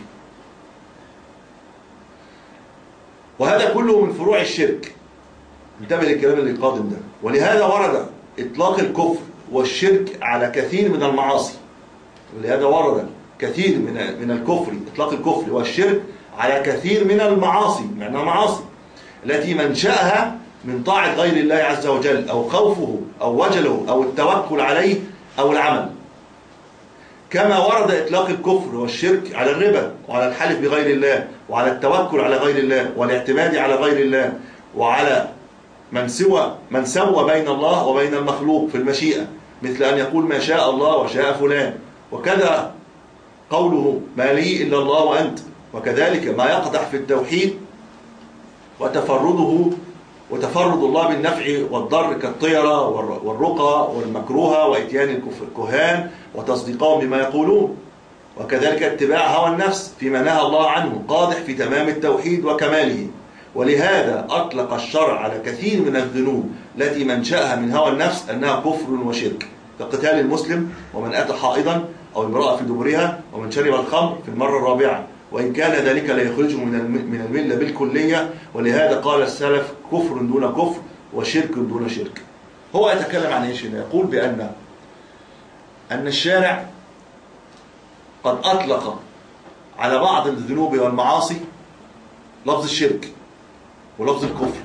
وهذا كله من فروع الشرك. انتبه للكلام اللي قادم ده. ولهذا ورد إطلاق الكفر والشرك على كثير من المعاصي. ولهذا ورد كثير من من الكفر، إطلاق الكفر والشرك على كثير من المعاصي، معناها معاصي التي منشأها من طاعة غير الله عز وجل، أو خوفه أو وجله أو التوكل عليه أو العمل. كما ورد إطلاق الكفر والشرك على الربا وعلى الحلف بغير الله وعلى التوكل على غير الله والاعتماد على غير الله وعلى من سوى من سوى بين الله وبين المخلوق في المشيئة، مثل أن يقول ما شاء الله وشاء فلان، وكذا قوله ما لي إلا الله وأنت، وكذلك ما يقدح في التوحيد وتفرده وتفرد الله بالنفع والضر كالطيرة والرقى والمكروهة وإتيان الكهان وتصديقهم بما يقولون، وكذلك اتباع هوى النفس فيما نهى الله عنه قادح في تمام التوحيد وكماله. ولهذا أطلق الشرع على كثير من الذنوب التي منشأها من هوى النفس أنها كفر وشرك، كقتال المسلم ومن أتى حائضا أو امرأة في دبرها ومن شرب الخمر في المرة الرابعة، وإن كان ذلك لا يخرجه من الملة بالكلية. ولهذا قال السلف كفر دون كفر وشرك دون شرك. هو يتكلم عن ايش؟ يقول بأن أن الشارع قد أطلق على بعض الذنوب والمعاصي لفظ الشرك ولفظ الكفر،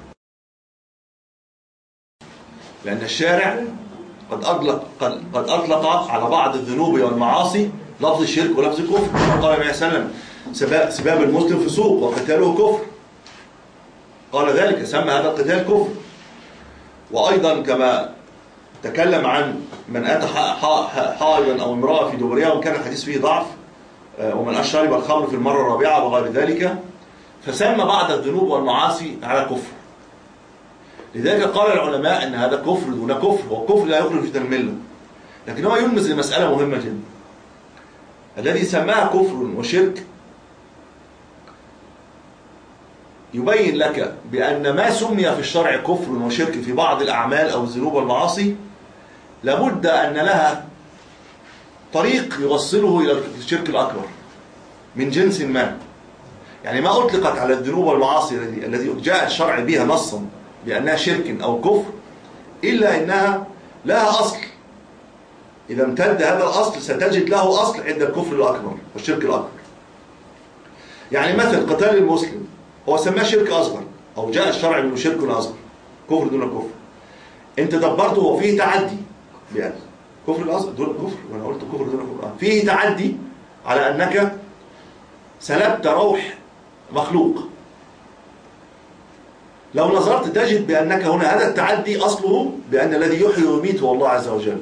لأن الشارع قد أطلق قد, قد أطلق على بعض الذنوب والمعاصي لفظ الشرك ولفظ الكفر. قال النبي صلى الله عليه وسلم سباب المسلم فسوق وقتاله كفر، قال ذلك سمى هذا القتال كفر. وأيضا كما تكلم عن من أتى حائضا أو امرأة في دبرها وكان الحديث فيه ضعف، ومن شرب الخمر في المرة الرابعة وغير ذلك، فسمى بعض الذنوب والمعاصي على كفر. لذلك قال العلماء أن هذا كفر دون كفر، والكفر لا يخرج من الملة. لكن هو يلمس لمسألة مهمة جدا، الذي سماها كفر وشرك يبين لك بأن ما سمي في الشرع كفر وشرك في بعض الأعمال أو الذنوب والمعاصي لابد أن لها طريق يوصله إلى الشرك الأكبر من جنس ما. يعني ما أطلقت على الذنوب والمعاصي الذي جاء الشرع بها نصا بأنها شرك أو كفر إلا إنها لها أصل، إذا امتد هذا الأصل ستجد له أصل عند الكفر الأكبر والشرك الأكبر. يعني مثل قتال المسلم هو سماه شرك أصغر، أو جاء الشرع منه شرك أصغر، كفر دون كفر. أنت دبرته وفيه تعدي بأن كفر الأصغر دون كفر، وأنا قلت كفر دون كفر، فيه تعدي على أنك سلبت روح مخلوق. لو نظرت تجد بأنك هنا هذا التعدي أصله بأن الذي يحيي ويميت هو الله عز وجل،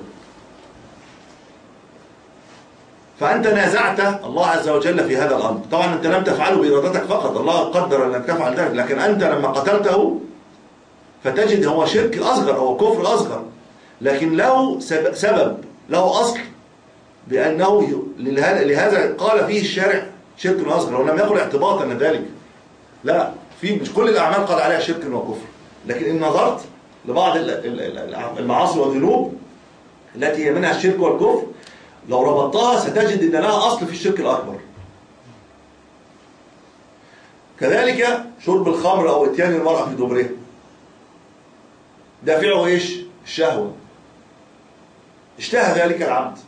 فأنت نازعت الله عز وجل في هذا الأمر. طبعا أنت لم تفعله بإرادتك فقط، الله قدر أنك تفعل ذلك، لكن أنت لما قتلته فتجد هو شرك أصغر أو كفر أصغر، لكن له سبب، له أصل بأنه لهذا قال فيه الشارع شرك أصغر، ولم يقل اعتباطا من ذلك، لا، في مش كل الأعمال قال عليها شرك وكفر. لكن إن نظرت لبعض المعاصي والذنوب التي هي منها الشرك والكفر لو ربطتها ستجد أن لها أصل في الشرك الأكبر. كذلك شرب الخمر أو إتيان المرأة في دبرها دافعه إيش؟ الشهوة. اشتهى ذلك العبد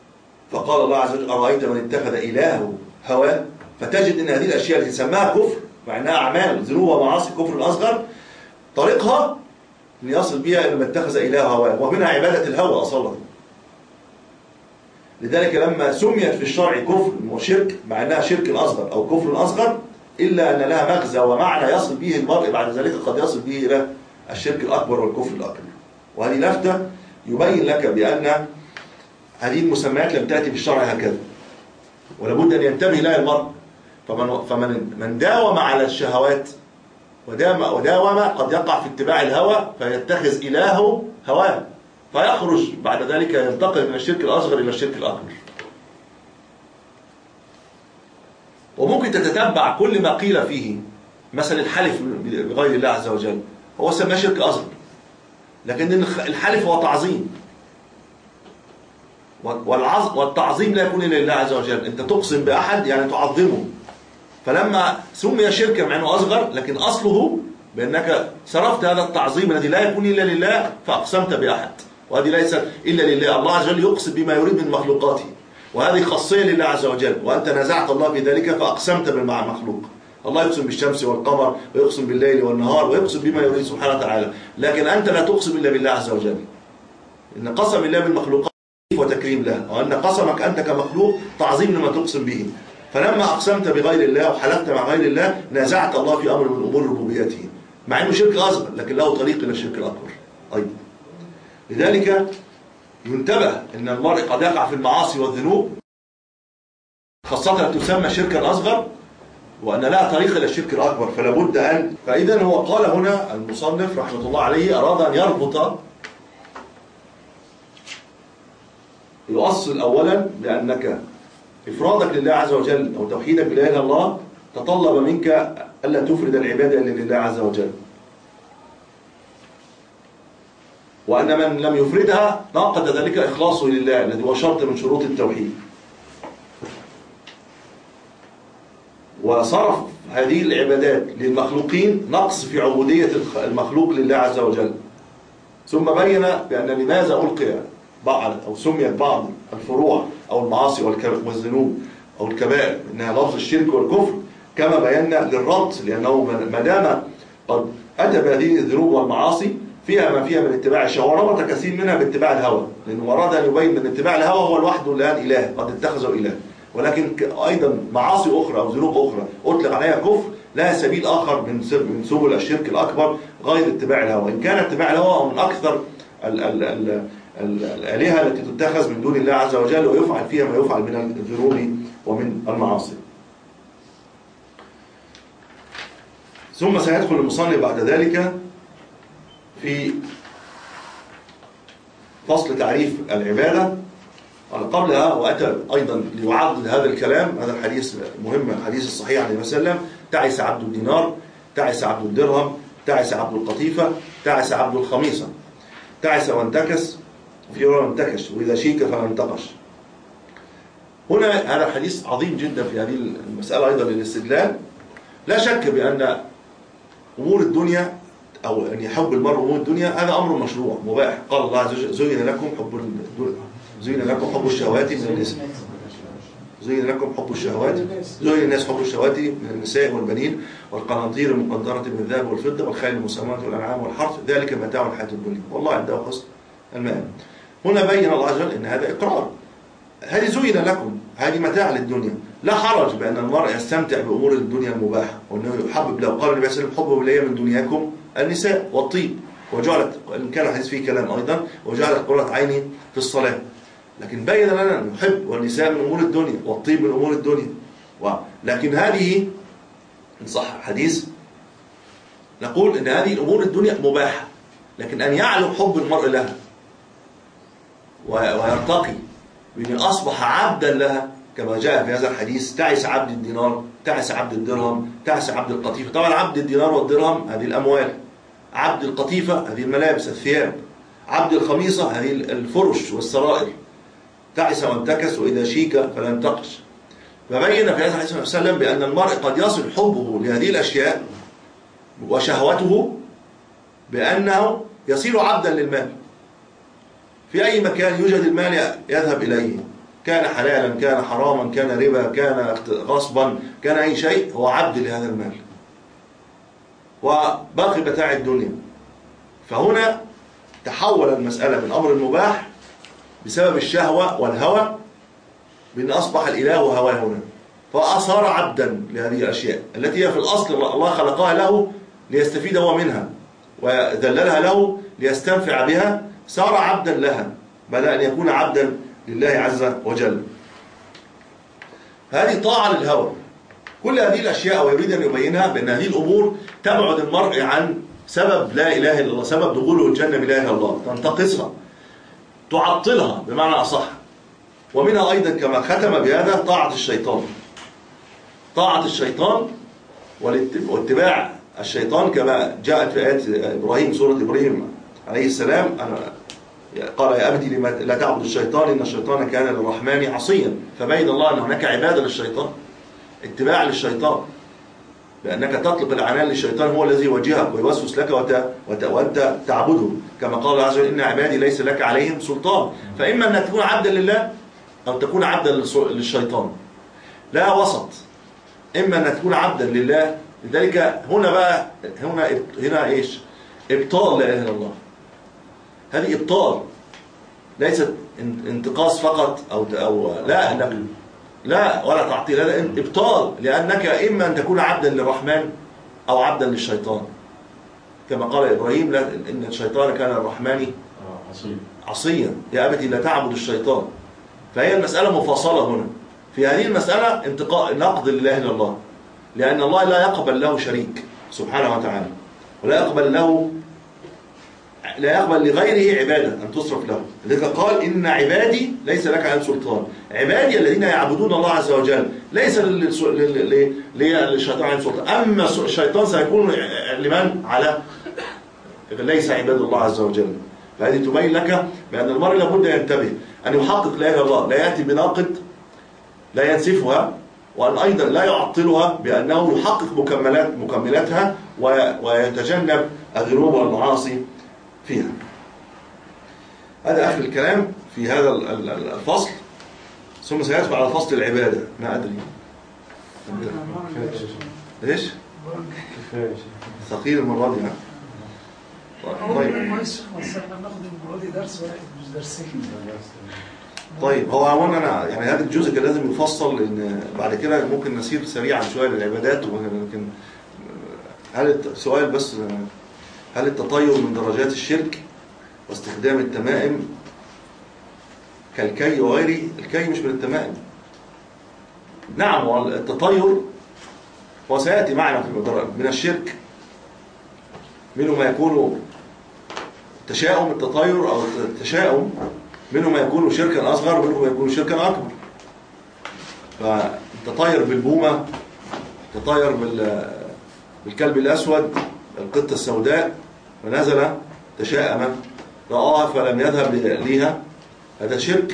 فقال الله عز وجل أرأيت من اتخذ إلهه هواه. فتجد أن هذه الأشياء التي سماها كفر مع انها اعمال ذنوب ومعاصي كفر اصغر، طريقها ان يصل بها الى ما اتخذ اله هواه، ومنها عباده الهوى اصلا. لذلك لما سميت في الشرع كفر وشرك مع انها شرك اصغر او كفر اصغر، الا ان لها مغزى ومعنى يصل به المرء بعد ذلك قد يصل به الى الشرك الاكبر والكفر الاكبر. وهذه لفتة يبين لك بان هذه المسميات لم تاتي في الشرع هكذا، ولابد ان ينتبه لها المرء. فمن فمن من داوم على الشهوات ودام وداوم قد يقع في اتباع الهوى فيتخذ إلهه هواه، فيخرج بعد ذلك ينتقل من الشرك الأصغر إلى الشرك الأكبر. وممكن تتتبع كل ما قيل فيه، مثلا الحلف بغير الله عز وجل هو سماه شرك أصغر، لكن الحلف هو تعظيم، والتعظيم لا يكون إلا لله عز وجل. أنت تقسم بأحد يعني تعظمه، فلما سمي شركا مع انه اصغر لكن اصله بانك صرفت هذا التعظيم الذي لا يكون الا لله فاقسمت باحد، وهذه ليست الا لله. الله عز وجل يقسم بما يريد من مخلوقاته، وهذه خاصيه لله عز وجل، وانت نازعت الله في ذلك فاقسمت مع المخلوق. الله يقسم بالشمس والقمر، ويقسم بالليل والنهار، ويقسم بما يريد سبحانه وتعالى، لكن انت لا تقسم الا بالله عز وجل. ان قسم الله بالمخلوقات وتكريم له، وان قسمك انت كمخلوق تعظيم لما تقسم به. فلما أقسمت بغير الله وحلفت مع غير الله نازعت الله في أمر من أمور ربوبيته، مع أنه شرك أصغر لكن له طريق إلى الشرك الأكبر أيضا. لذلك ينتبه أن المرء قد يقع في المعاصي والذنوب، خاصة تسمى شركا أصغر، وأن لها طريق إلى الشرك الأكبر، فلا بد أن فإذا هو قال هنا المصنف رحمة الله عليه أراد أن يربط يؤصل أولا بأنك إفرادك لله عز وجل أو توحيدك بلا إله إلا الله تطلب منك ألا تفرد العبادة إلا لله عز وجل، وأن من لم يفردها ناقض ذلك إخلاصه لله الذي هو شرط من شروط التوحيد. وصرف هذه العبادات للمخلوقين نقص في عبودية المخلوق لله عز وجل. ثم بين بأن لماذا ألقي بعض أو سميت بعض الفروع أو المعاصي والذنوب أو الكبائر إنها لفظ الشرك والكفر، كما بينا للربط، لأنه ما دام قد أتى بهذه الذنوب والمعاصي فيها ما فيها من اتباع الشهوة، ربط كثير منها باتباع الهوى، لأنه أراد أن يبين أن اتباع الهوى هو لوحده الآن إله، قد اتخذوا إله، ولكن أيضا معاصي أخرى أو ذنوب أخرى أطلق عليها كفر لها سبيل آخر من من سبل الشرك الأكبر غير اتباع الهوى، إن كان اتباع الهوى من أكثر ال ال ال الآلهة التي تتخذ من دون الله عز وجل ويفعل فيها ما يفعل من الذنوب ومن المعاصي. ثم سيدخل المصنف بعد ذلك في فصل تعريف العبادة. قبلها وأتى أيضا ليعضد هذا الكلام، هذا الحديث مهم، الحديث الصحيح عن النبي صلى الله عليه وسلم: تعس عبد الدينار، تعس عبد الدرهم، تعس عبد القطيفة، تعس عبد الخميصة، تعس وانتكس، وفي رواية انتكش، وإذا شيك فلا انتقش. هنا هذا الحديث عظيم جدا في هذه المسألة أيضا للاستدلال. لا شك بأن أمور الدنيا أو أن يحب المرء أمور الدنيا هذا أمر مشروع مباح. قال الله عز وجل: زين لكم حب زين لكم حب الشهوات من النساء زين لكم حب الشهوات زين الناس حب الشهوات من النساء والبنين والقناطير المقنطرة من الذهب والفضة والخيل المسومة والأنعام والحرث، ذلك متاع الحياة الدنيا والله عنده حسن المآب. هنا بين الله عز وجل أن هذا إقرار، هذه زين لكم، هذه متاع للدنيا، لا حرج بأن المرء يستمتع بأمور الدنيا المباحة، وأنه يحبب له. قال النبي صلى الله عليه وسلم: حبوا إلي من دنياكم النساء والطيب، وجعلت إن كان الحديث فيه كلام أيضا وجعلت قرة عيني في الصلاة. لكن بين لنا أن نحب والنساء من أمور الدنيا والطيب من أمور الدنيا، لكن هذه إن صح الحديث نقول أن هذه الأمور الدنيا مباحة، لكن أن يعلو حب المرء لها ويرتقي بأن أصبح عبدا لها كما جاء في هذا الحديث: تعس عبد الدينار، تعس عبد الدرهم، تعس عبد القطيفة. طبعا عبد الدينار والدرهم هذه الأموال، عبد القطيفة هذه الملابس الثياب، عبد الخميصة هذه الفرش والسرائر. تعس وانتكس وإذا شيك فلا انتقش. فبين في هذا الحديث صلى الله عليه وسلم بأن المرء قد يصل حبه لهذه الأشياء وشهوته بأنه يصير عبدا للمال. في أي مكان يوجد المال يذهب إليه، كان حلالا كان حراما كان ربا كان غصبا كان أي شيء، هو عبد لهذا المال. وباقي متاع الدنيا. فهنا تحول المسألة من أمر المباح بسبب الشهوة والهوى بأن أصبح الإله هواه هنا، فأصار عبدا لهذه الأشياء التي هي في الأصل الله خلقها له ليستفيد هو منها وذللها له ليستنفع بها، صار عبدا لها بدأ أن يكون عبدا لله عز وجل. هذه طاعة للهوى. كل هذه الأشياء ويريد أن يبينها بأن هذه الأمور تبعد المرء عن سبب لا إله إلا الله، سبب دخوله الجنة بلا إله إلا الله، تنتقصها تعطلها بمعنى أصح. ومنها أيضا كما ختم بهذا طاعة الشيطان، طاعة الشيطان واتباع الشيطان كما جاءت في آيات إبراهيم، سورة إبراهيم عليه السلام، قال يا أبتي لما لا تعبد الشيطان إن الشيطان كان للرحمن عصيا. فبين الله أن هناك عبادة للشيطان، اتباع للشيطان، بأنك تطلق العنان للشيطان هو الذي يوجهك ويوسوس لك وت... وت... وأنت تعبده، كما قال الله عز وجل إن عبادي ليس لك عليهم سلطان. فإما أنك تكون عبدا لله أو تكون عبدا للشيطان، لا وسط. إما أنك تكون عبدا لله، لذلك هنا بقى هنا هنا إيش؟ إبطال لا إله إلا الله. هذه إبطال، ليست انتقاص فقط أو أو لا أنك لا ولا تعطيل، هذا إبطال، لأنك إما أن تكون عبدا للرحمن أو عبدا للشيطان، كما قال إبراهيم لا إن الشيطان كان للرحمن عصيا يا أبتي لا تعبد الشيطان. فهي المسألة مفاصلة هنا. في هذه المسألة انتقاء نقد لله إلا الله، لأن الله لا يقبل له شريك سبحانه وتعالى، ولا يقبل له لا يقبل لغيره عبادة أن تصرف له. لذلك قال إن عبادي ليس لك عليهم سلطان. عبادي الذين يعبدون الله عز وجل ليس للشيطان عليهم سلطان، أما الشيطان سيكون لمن على ليس عباد الله عز وجل. فهذه تبين لك بأن المرء لابد ينتبه أن يحقق لا إله إلا الله، لا يأتي بناقد لا ينسفها، وأن أيضا لا يعطلها بأنه يحقق مكملات مكملاتها ويتجنب الذنوب والمعاصي فيها. هذا آخر الكلام في هذا الفصل، ثم سيتبع على فصل العبادة. ما أدري ليش؟ ثقيل المرة دي. طيب ناخد المرة دي درس واحد مش درسين. طيب هو أولا أنا يعني هذا الجزء كان لازم يفصل، لأن بعد كده ممكن نسير سريعا شوية للعبادات. ولكن هل سؤال بس، هل التطير من درجات الشرك واستخدام التمائم كالكي وغيره؟ الكي مش من التمائم. نعم التطير وسيأتي معنا في من الشرك، منه ما يكون تشاؤم التطير أو التشاؤم، منه ما يكون شركا أصغر ومنه ما يكون شركا أكبر. فالتطير بالبومة، التطير بالكلب الأسود، القطة السوداء، ونزل تشاءم رآها فلم يذهب ليها، هذا شرك.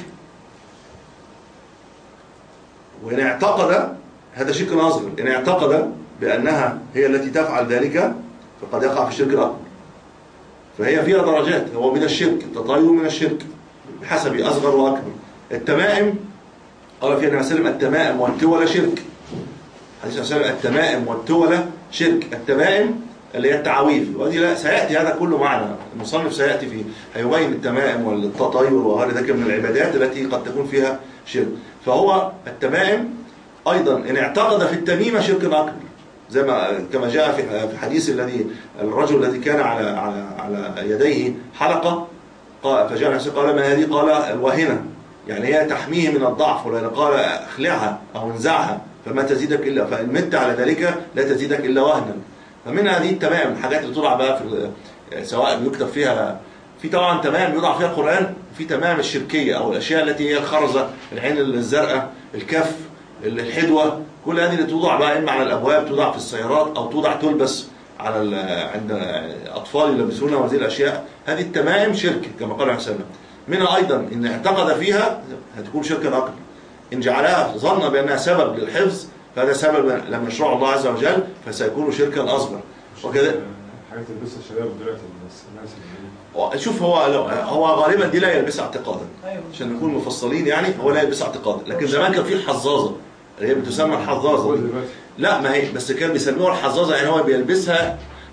وإن اعتقد هذا شرك أصغر، إن اعتقد بأنها هي التي تفعل ذلك فقد يقع في الشرك الأكبر. فهي فيها درجات، هو من الشرك، التطير من الشرك بحسب أصغر وأكبر. التمائم قال فيها النبي صلى الله عليه وسلم التمائم والتولى شرك. حديث النبي صلى الله عليه وسلم التمائم والتولى شرك. التمائم اللي هي التعاويذ، ودي لا سيأتي هذا كله معنا، المصنف سيأتي فيه هيبين التمائم والتطير وغير ذلك من العبادات التي قد تكون فيها شرك. فهو التمائم أيضا إن اعتقد في التميمة شرك أكبر، زي ما كما جاء في حديث الذي الرجل الذي كان على على على يديه حلقة، فجاء النبي قال ما هذه؟ قال الواهنة، يعني هي تحميه من الضعف، ولأن قال اخلعها أو انزعها فما تزيدك إلا، فإن مت على ذلك لا تزيدك إلا وهنا. فمن هذه التمائم الحاجات اللي توضع بقى في سواء بيكتب فيها، في طبعا تمائم يوضع فيها القرآن، في تمائم الشركية أو الأشياء التي هي الخرزة، العين الزرقاء، الكف، الحدوة، كل هذه اللي توضع بقى إما على الأبواب، توضع في السيارات، أو توضع تلبس على عند أطفال يلبسونها، وهذه الأشياء هذه التمائم شرك كما قال عليه السلام. منها أيضا إن اعتقد فيها هتكون شركا أكبر، إن جعلها ظن بأنها سبب للحفظ فهذا سبب لم يشرعه الله عز وجل فسيكون شركا أصغر. وكذا حاجات يلبسها الشباب دلوقتي الناس. شوف هو هو غالبا دي لا يلبسها اعتقادا، عشان نكون مفصلين يعني، هو لا يلبسها اعتقادا. لكن زمان كان في الحظاظه اللي هي بتسمى الحظاظه. لا ما هي بس كان بيسموها الحظاظه، يعني هو بيلبسها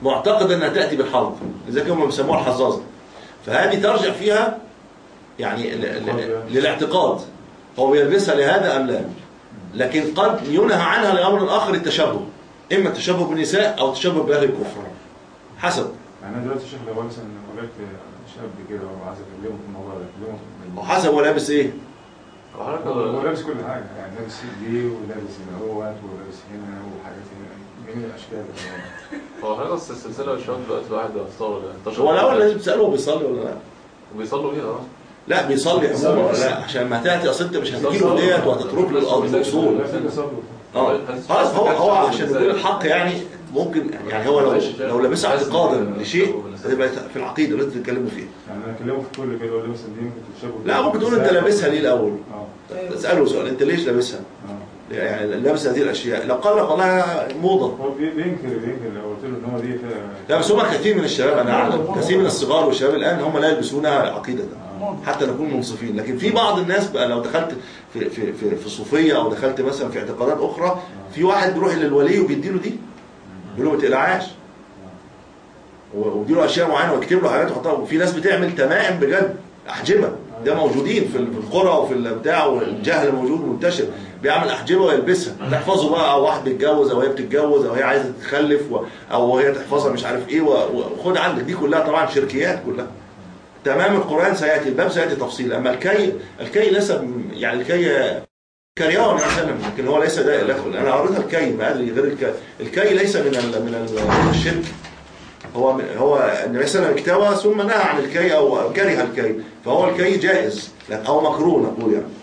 معتقدا انها تاتي بالحلق، لذلك هم بيسموها الحظاظه. فهذه ترجع فيها يعني للاعتقاد، هو بيلبسها لهذا ام لا. لكن قد ينهى عنها لامر اخر، التشبه، اما التشبه بالنساء او التشبه باهل الكفر حسب. يعني انا دلوقتي الشيخ لو مثلا قابلت شاب كده وعايز اكلمه في الموضوع ده، اكلمه وحسب هو لابس ايه؟ هو لابس كل حاجه، يعني لابس دي ولابس هنا اهوت ولابس هنا وحاجات هنا جميع الاشكال. هو حضرتك اصل السلسله والشباب دلوقتي الواحد بيختار. هو الاول لازم تساله هو بيصلي ولا لا؟ وبيصلوا بيها اه لا بيصلي عموما ولا لا؟ عشان ما تاتي اصل انت مش هتجيله ديت وهتترك له الاصول. اه خلاص هو هو عشان نقول الحق يعني ممكن يعني هو لو لو لابسها اعتقادا لشيء هتبقى في العقيده اللي انتوا بتتكلموا فيها. يعني انا اكلمه في كل كده اقول له مثلا دي ممكن تتشابه. لا ممكن تقول انت لابسها ليه الاول؟ اه اساله سؤال، انت ليش لابسها؟ اه يعني لابس هذه الاشياء. لو قال لك والله موضه هو بينكر بينكر لو قلت له ان هو دي لا بس هم كثير من الشباب انا اعلم كثير من الصغار والشباب الان هم لا يلبسونها عقيده حتى نكون منصفين. لكن في بعض الناس بقى لو دخلت في في في, في صوفيه او دخلت مثلا في اعتقادات اخرى، في واحد بيروح للولي وبيديله دي بيقول له ما تقلعهاش وبيديله اشياء معينه ويكتب له حاجات ويحطها. وفي ناس بتعمل تمائم بجد احجبه، ده موجودين في القرى وفي البتاع والجهل موجود منتشر، بيعمل احجبه ويلبسها تحفظه بقى، او واحد بيتجوز او هي بتتجوز او هي عايزه تخلف او هي تحفظها مش عارف ايه وخد عندك. دي كلها طبعا شركيات كلها. تمام القرآن سيأتي الباب سيأتي تفصيل. أما الكي الكي ليس يعني الكي كريان مثلا، لكن هو ليس ده. أنا قريتها الكي ما أدري غير الكي. الكي ليس من ال من ال الشرك. هو هو النبي صلى الله عليه وسلم اكتوى ثم نهى عن الكي أو كره الكي، فهو الكي جائز أو مكروه نقول يعني.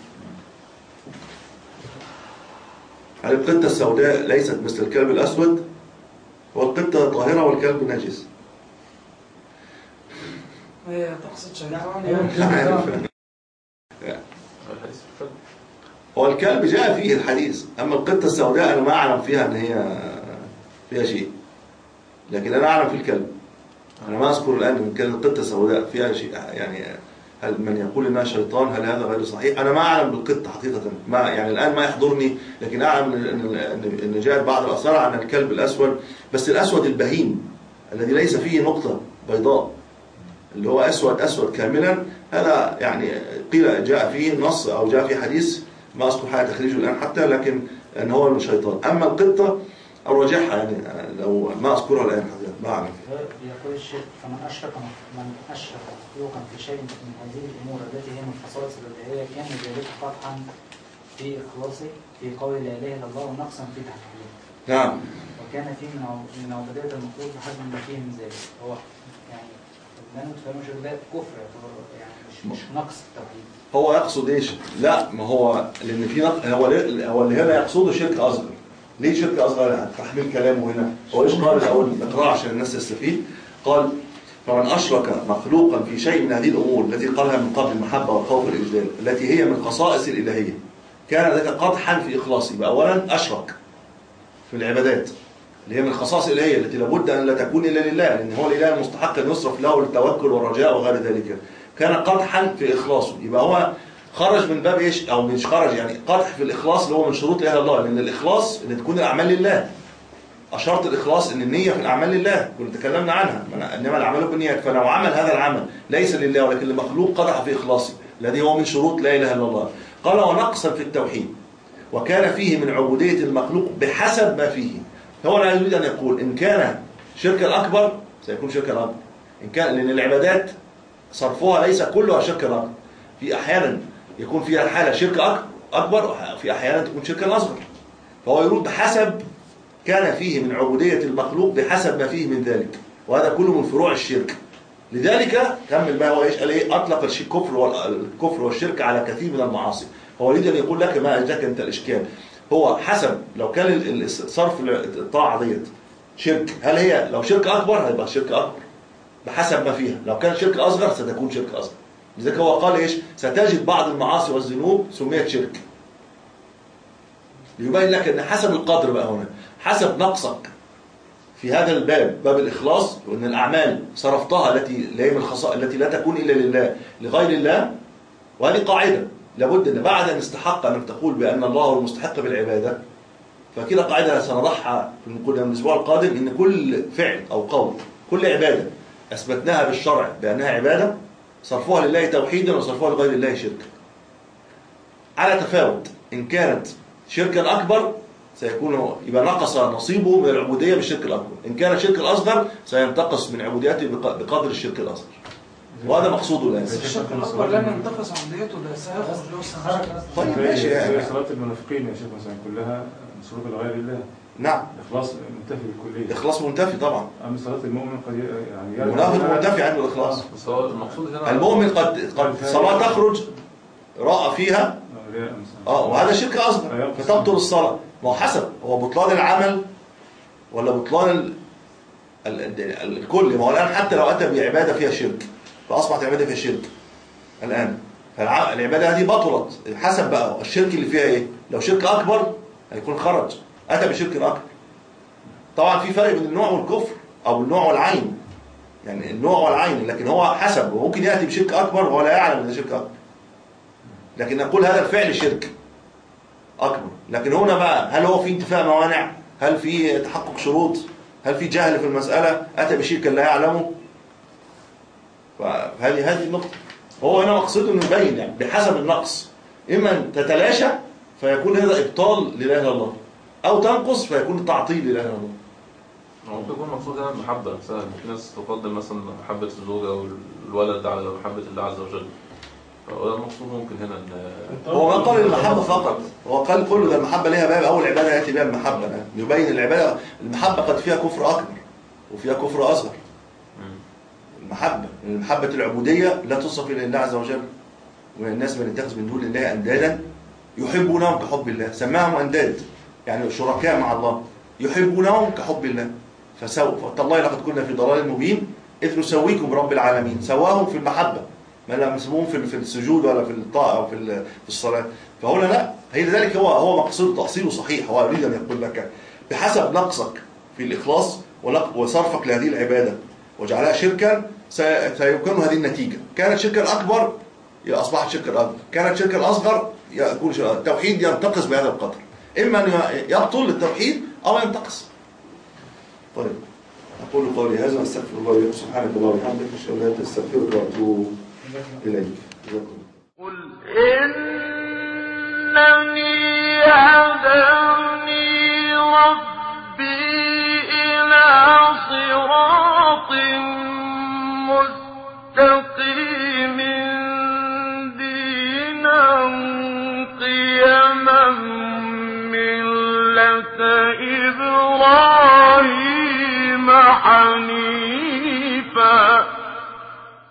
هل القطة السوداء ليست مثل الكلب الأسود؟ والقطة طاهرة والكلب نجس. هي تقصد شيطان. هو الكلب جاء فيه الحديث، أما القطة السوداء أنا ما أعلم فيها أن هي فيها شيء، لكن أنا أعلم في الكلب. أنا ما أذكر الآن أن كانت القطة السوداء فيها شيء يعني. هل من يقول إنها شيطان هل هذا غير صحيح؟ أنا ما أعلم بالقطة حقيقة، ما يعني الآن ما يحضرني، لكن أعلم أن أن جاءت بعض الآثار عن الكلب الأسود، بس الأسود البهيم الذي ليس فيه نقطة بيضاء اللي هو أسود أسود كاملا، هذا يعني قيل جاء فيه نص أو جاء فيه حديث ما أذكر حاجة تخريجه الآن حتى، لكن أن هو من شيطان. أما القطة أرجحها يعني لو ما أذكرها الآن حضرتك ما أعلم. يقول الشيخ فمن أشرك من أشرك مخلوقا في شيء من هذه الأمور التي هي من خصائص الإلهية كان ذلك قطعا في إخلاصه في قول لا إله إلا الله ونقصا في تحقيقه. نعم. وكان فيه من عبودية المخلوق بحسب ما فيه من ذلك. هو يعني لا نتفهمش ده كفر يعني مش مش نقص التوحيد. هو يقصد ايش؟ لا ما هو لان في نقص، هو هو اللي هنا يقصده شرك اصغر. ليه شرك اصغر؟ تحميل كلامه هنا هو ايش قال الاول؟ اقرا عشان الناس تستفيد. قال فمن اشرك مخلوقا في شيء من هذه الامور التي قالها من قبل المحبه والخوف والاجلال التي هي من خصائص الالهيه كان ذلك قدحا في اخلاصه. اولا اشرك في العبادات اللي هي من الخصائص الالهيه التي لابد ان لا تكون الا لله، لان هو الاله المستحق ان يصرف له التوكل والرجاء وغير ذلك. كان قدحا في اخلاصه، يبقى هو خرج من باب ايش؟ او مش خرج يعني قدح في الاخلاص اللي هو من شروط اله الله، لان الاخلاص ان تكون الاعمال لله. اشرط الاخلاص ان النيه في الاعمال لله كنا تكلمنا عنها، انما الاعمال بالنيات. فلو عمل هذا العمل ليس لله ولكن لمخلوق قدح في اخلاصه الذي هو من شروط لا اله الا الله. قال ونقصا في التوحيد وكان فيه من عبوديه المخلوق بحسب ما فيه. هو لا يريد ان يقول ان كان شركا اكبر سيكون شركا اكبر، ان كان لان العبادات صرفها ليس كلها شركا اكبر، في احيانا يكون فيها الحاله شرك اكبر وفي احيانا تكون شركا اصغر. فهو يرد بحسب كان فيه من عبوديه المخلوق بحسب ما فيه من ذلك، وهذا كله من فروع الشرك. لذلك كمل بقى هو ايش قال ايه؟ اطلق الكفر والكفر والشرك على كثير من المعاصي. هو يريد ان يقول لك ما اجاك انت الاشكال، هو حسب لو كان صرف الطاعه ديت شرك، هل هي لو شرك اكبر هيبقى شرك اكبر بحسب ما فيها، لو كان شرك اصغر ستكون شرك اصغر. لذلك هو قال ايش؟ ستجد بعض المعاصي والذنوب سميت شرك، ليبين لك ان حسب القدر بقى هنا، حسب نقصك في هذا الباب، باب الاخلاص، وان الاعمال صرفتها التي لا هي من الخصائص التي لا تكون الا لله لغير الله. وهذه قاعده لابد ان بعد ان استحق انك تقول بان الله هو المستحق بالعباده، فكده قاعدة سنضعها في الأسبوع القادم، إن كل فعل أو قول، كل عبادة أثبتناها بالشرع بأنها عبادة، صرفوها لله توحيدا وصرفوها لغير الله شركا، على تفاوت. إن كانت شركا أكبر سيكون يبقى نقص نصيبه من العبودية بالشرك الأكبر، إن كان الشرك الأصغر سينتقص من عبوديته بقدر الشرك الأصغر، وهذا مقصوده الآن. الشرك الأكبر لن ينتقص عبوديته، ده سيخرج. طيب ماشي يعني. صلاة المنافقين يا شيخ مثلا كلها صروف لغير الله. نعم. إخلاص منتفي بالكلية. إخلاص منتفي طبعا. أما صلاة المؤمن قد يعني المنافق منتفي عنه الإخلاص. بس هو المقصود هنا المؤمن قد قد صلاة تخرج رأى فيها اه وهذا شرك أصغر فتبطل الصلاة. ما هو حسب، هو بطلان العمل ولا بطلان ال... ال... ال... الكل. ما هو الآن حتى لو أتى بعبادة فيها شرك فأصبحت عبادة فيها شرك الآن، فالعبادة هذه بطلت حسب بقى الشرك اللي فيها إيه. لو شرك أكبر هيكون خرج، أتى بشرك أكبر. طبعا في فرق بين النوع والكفر أو النوع والعين، يعني النوع والعين، لكن هو حسب، وممكن يأتي بشرك أكبر وهو لا يعلم أن شرك أكبر، لكن نقول هذا الفعل شرك أكبر. لكن هنا بقى هل هو في انتفاء موانع؟ هل في تحقق شروط؟ هل في جهل في المسألة؟ أتى بشرك لا يعلمه؟ فهذه هذه النقطة. هو هنا مقصده انه يبين يعني بحسب النقص، إما أن تتلاشى فيكون هذا إبطال لله إلا الله، أو تنقص فيكون تعطيل لله إلا الله. ممكن يكون المقصود هنا المحبة نفسها، في ناس تقدم مثلا محبة الزوجة أو الولد على محبة الله عز وجل، فهو المقصود ممكن هنا ان هو ما قال المحبة فقط، هو قال كل ده المحبة ليها باب، أول عبادة يأتي بها المحبة، يبين العبادة. المحبة قد فيها كفر أكبر وفيها كفر أصغر. المحبة المحبة العبودية لا تصف إلا لله عز وجل، ومن الناس من يتخذ من دون الله أندادا يحبونهم كحب الله، سماهم أنداد يعني شركاء مع الله، يحبونهم كحب الله. فسووا فتالله لقد كنا في ضلال مبين إذ نسويكم برب العالمين. سواهم في المحبة، ما لا مسموم في في السجود ولا في الطاعة أو في في الصلاة. فهنا لا، هي لذلك هو هو مقصود تأصيله صحيح. هو يريد أن يقول لك بحسب نقصك في الإخلاص وصرفك لهذه العبادة وجعلها شركا سيكون هذه النتيجة. كانت شركا أكبر أصبحت شركا أكبر، كانت شركا أصغر يكون التوحيد ينتقص بهذا القدر، إما أن يبطل التوحيد أو ينتقص. طيب أقول قولي هذا واستغفر الله لكم. سبحانك اللهم وبحمدك أشهد أن لا إله إلا أنت أستغفرك وأتوب إليك. قل إنني هداني ربي إلى صراط مستقيم دينا قيما ملة إبراهيم حنيفا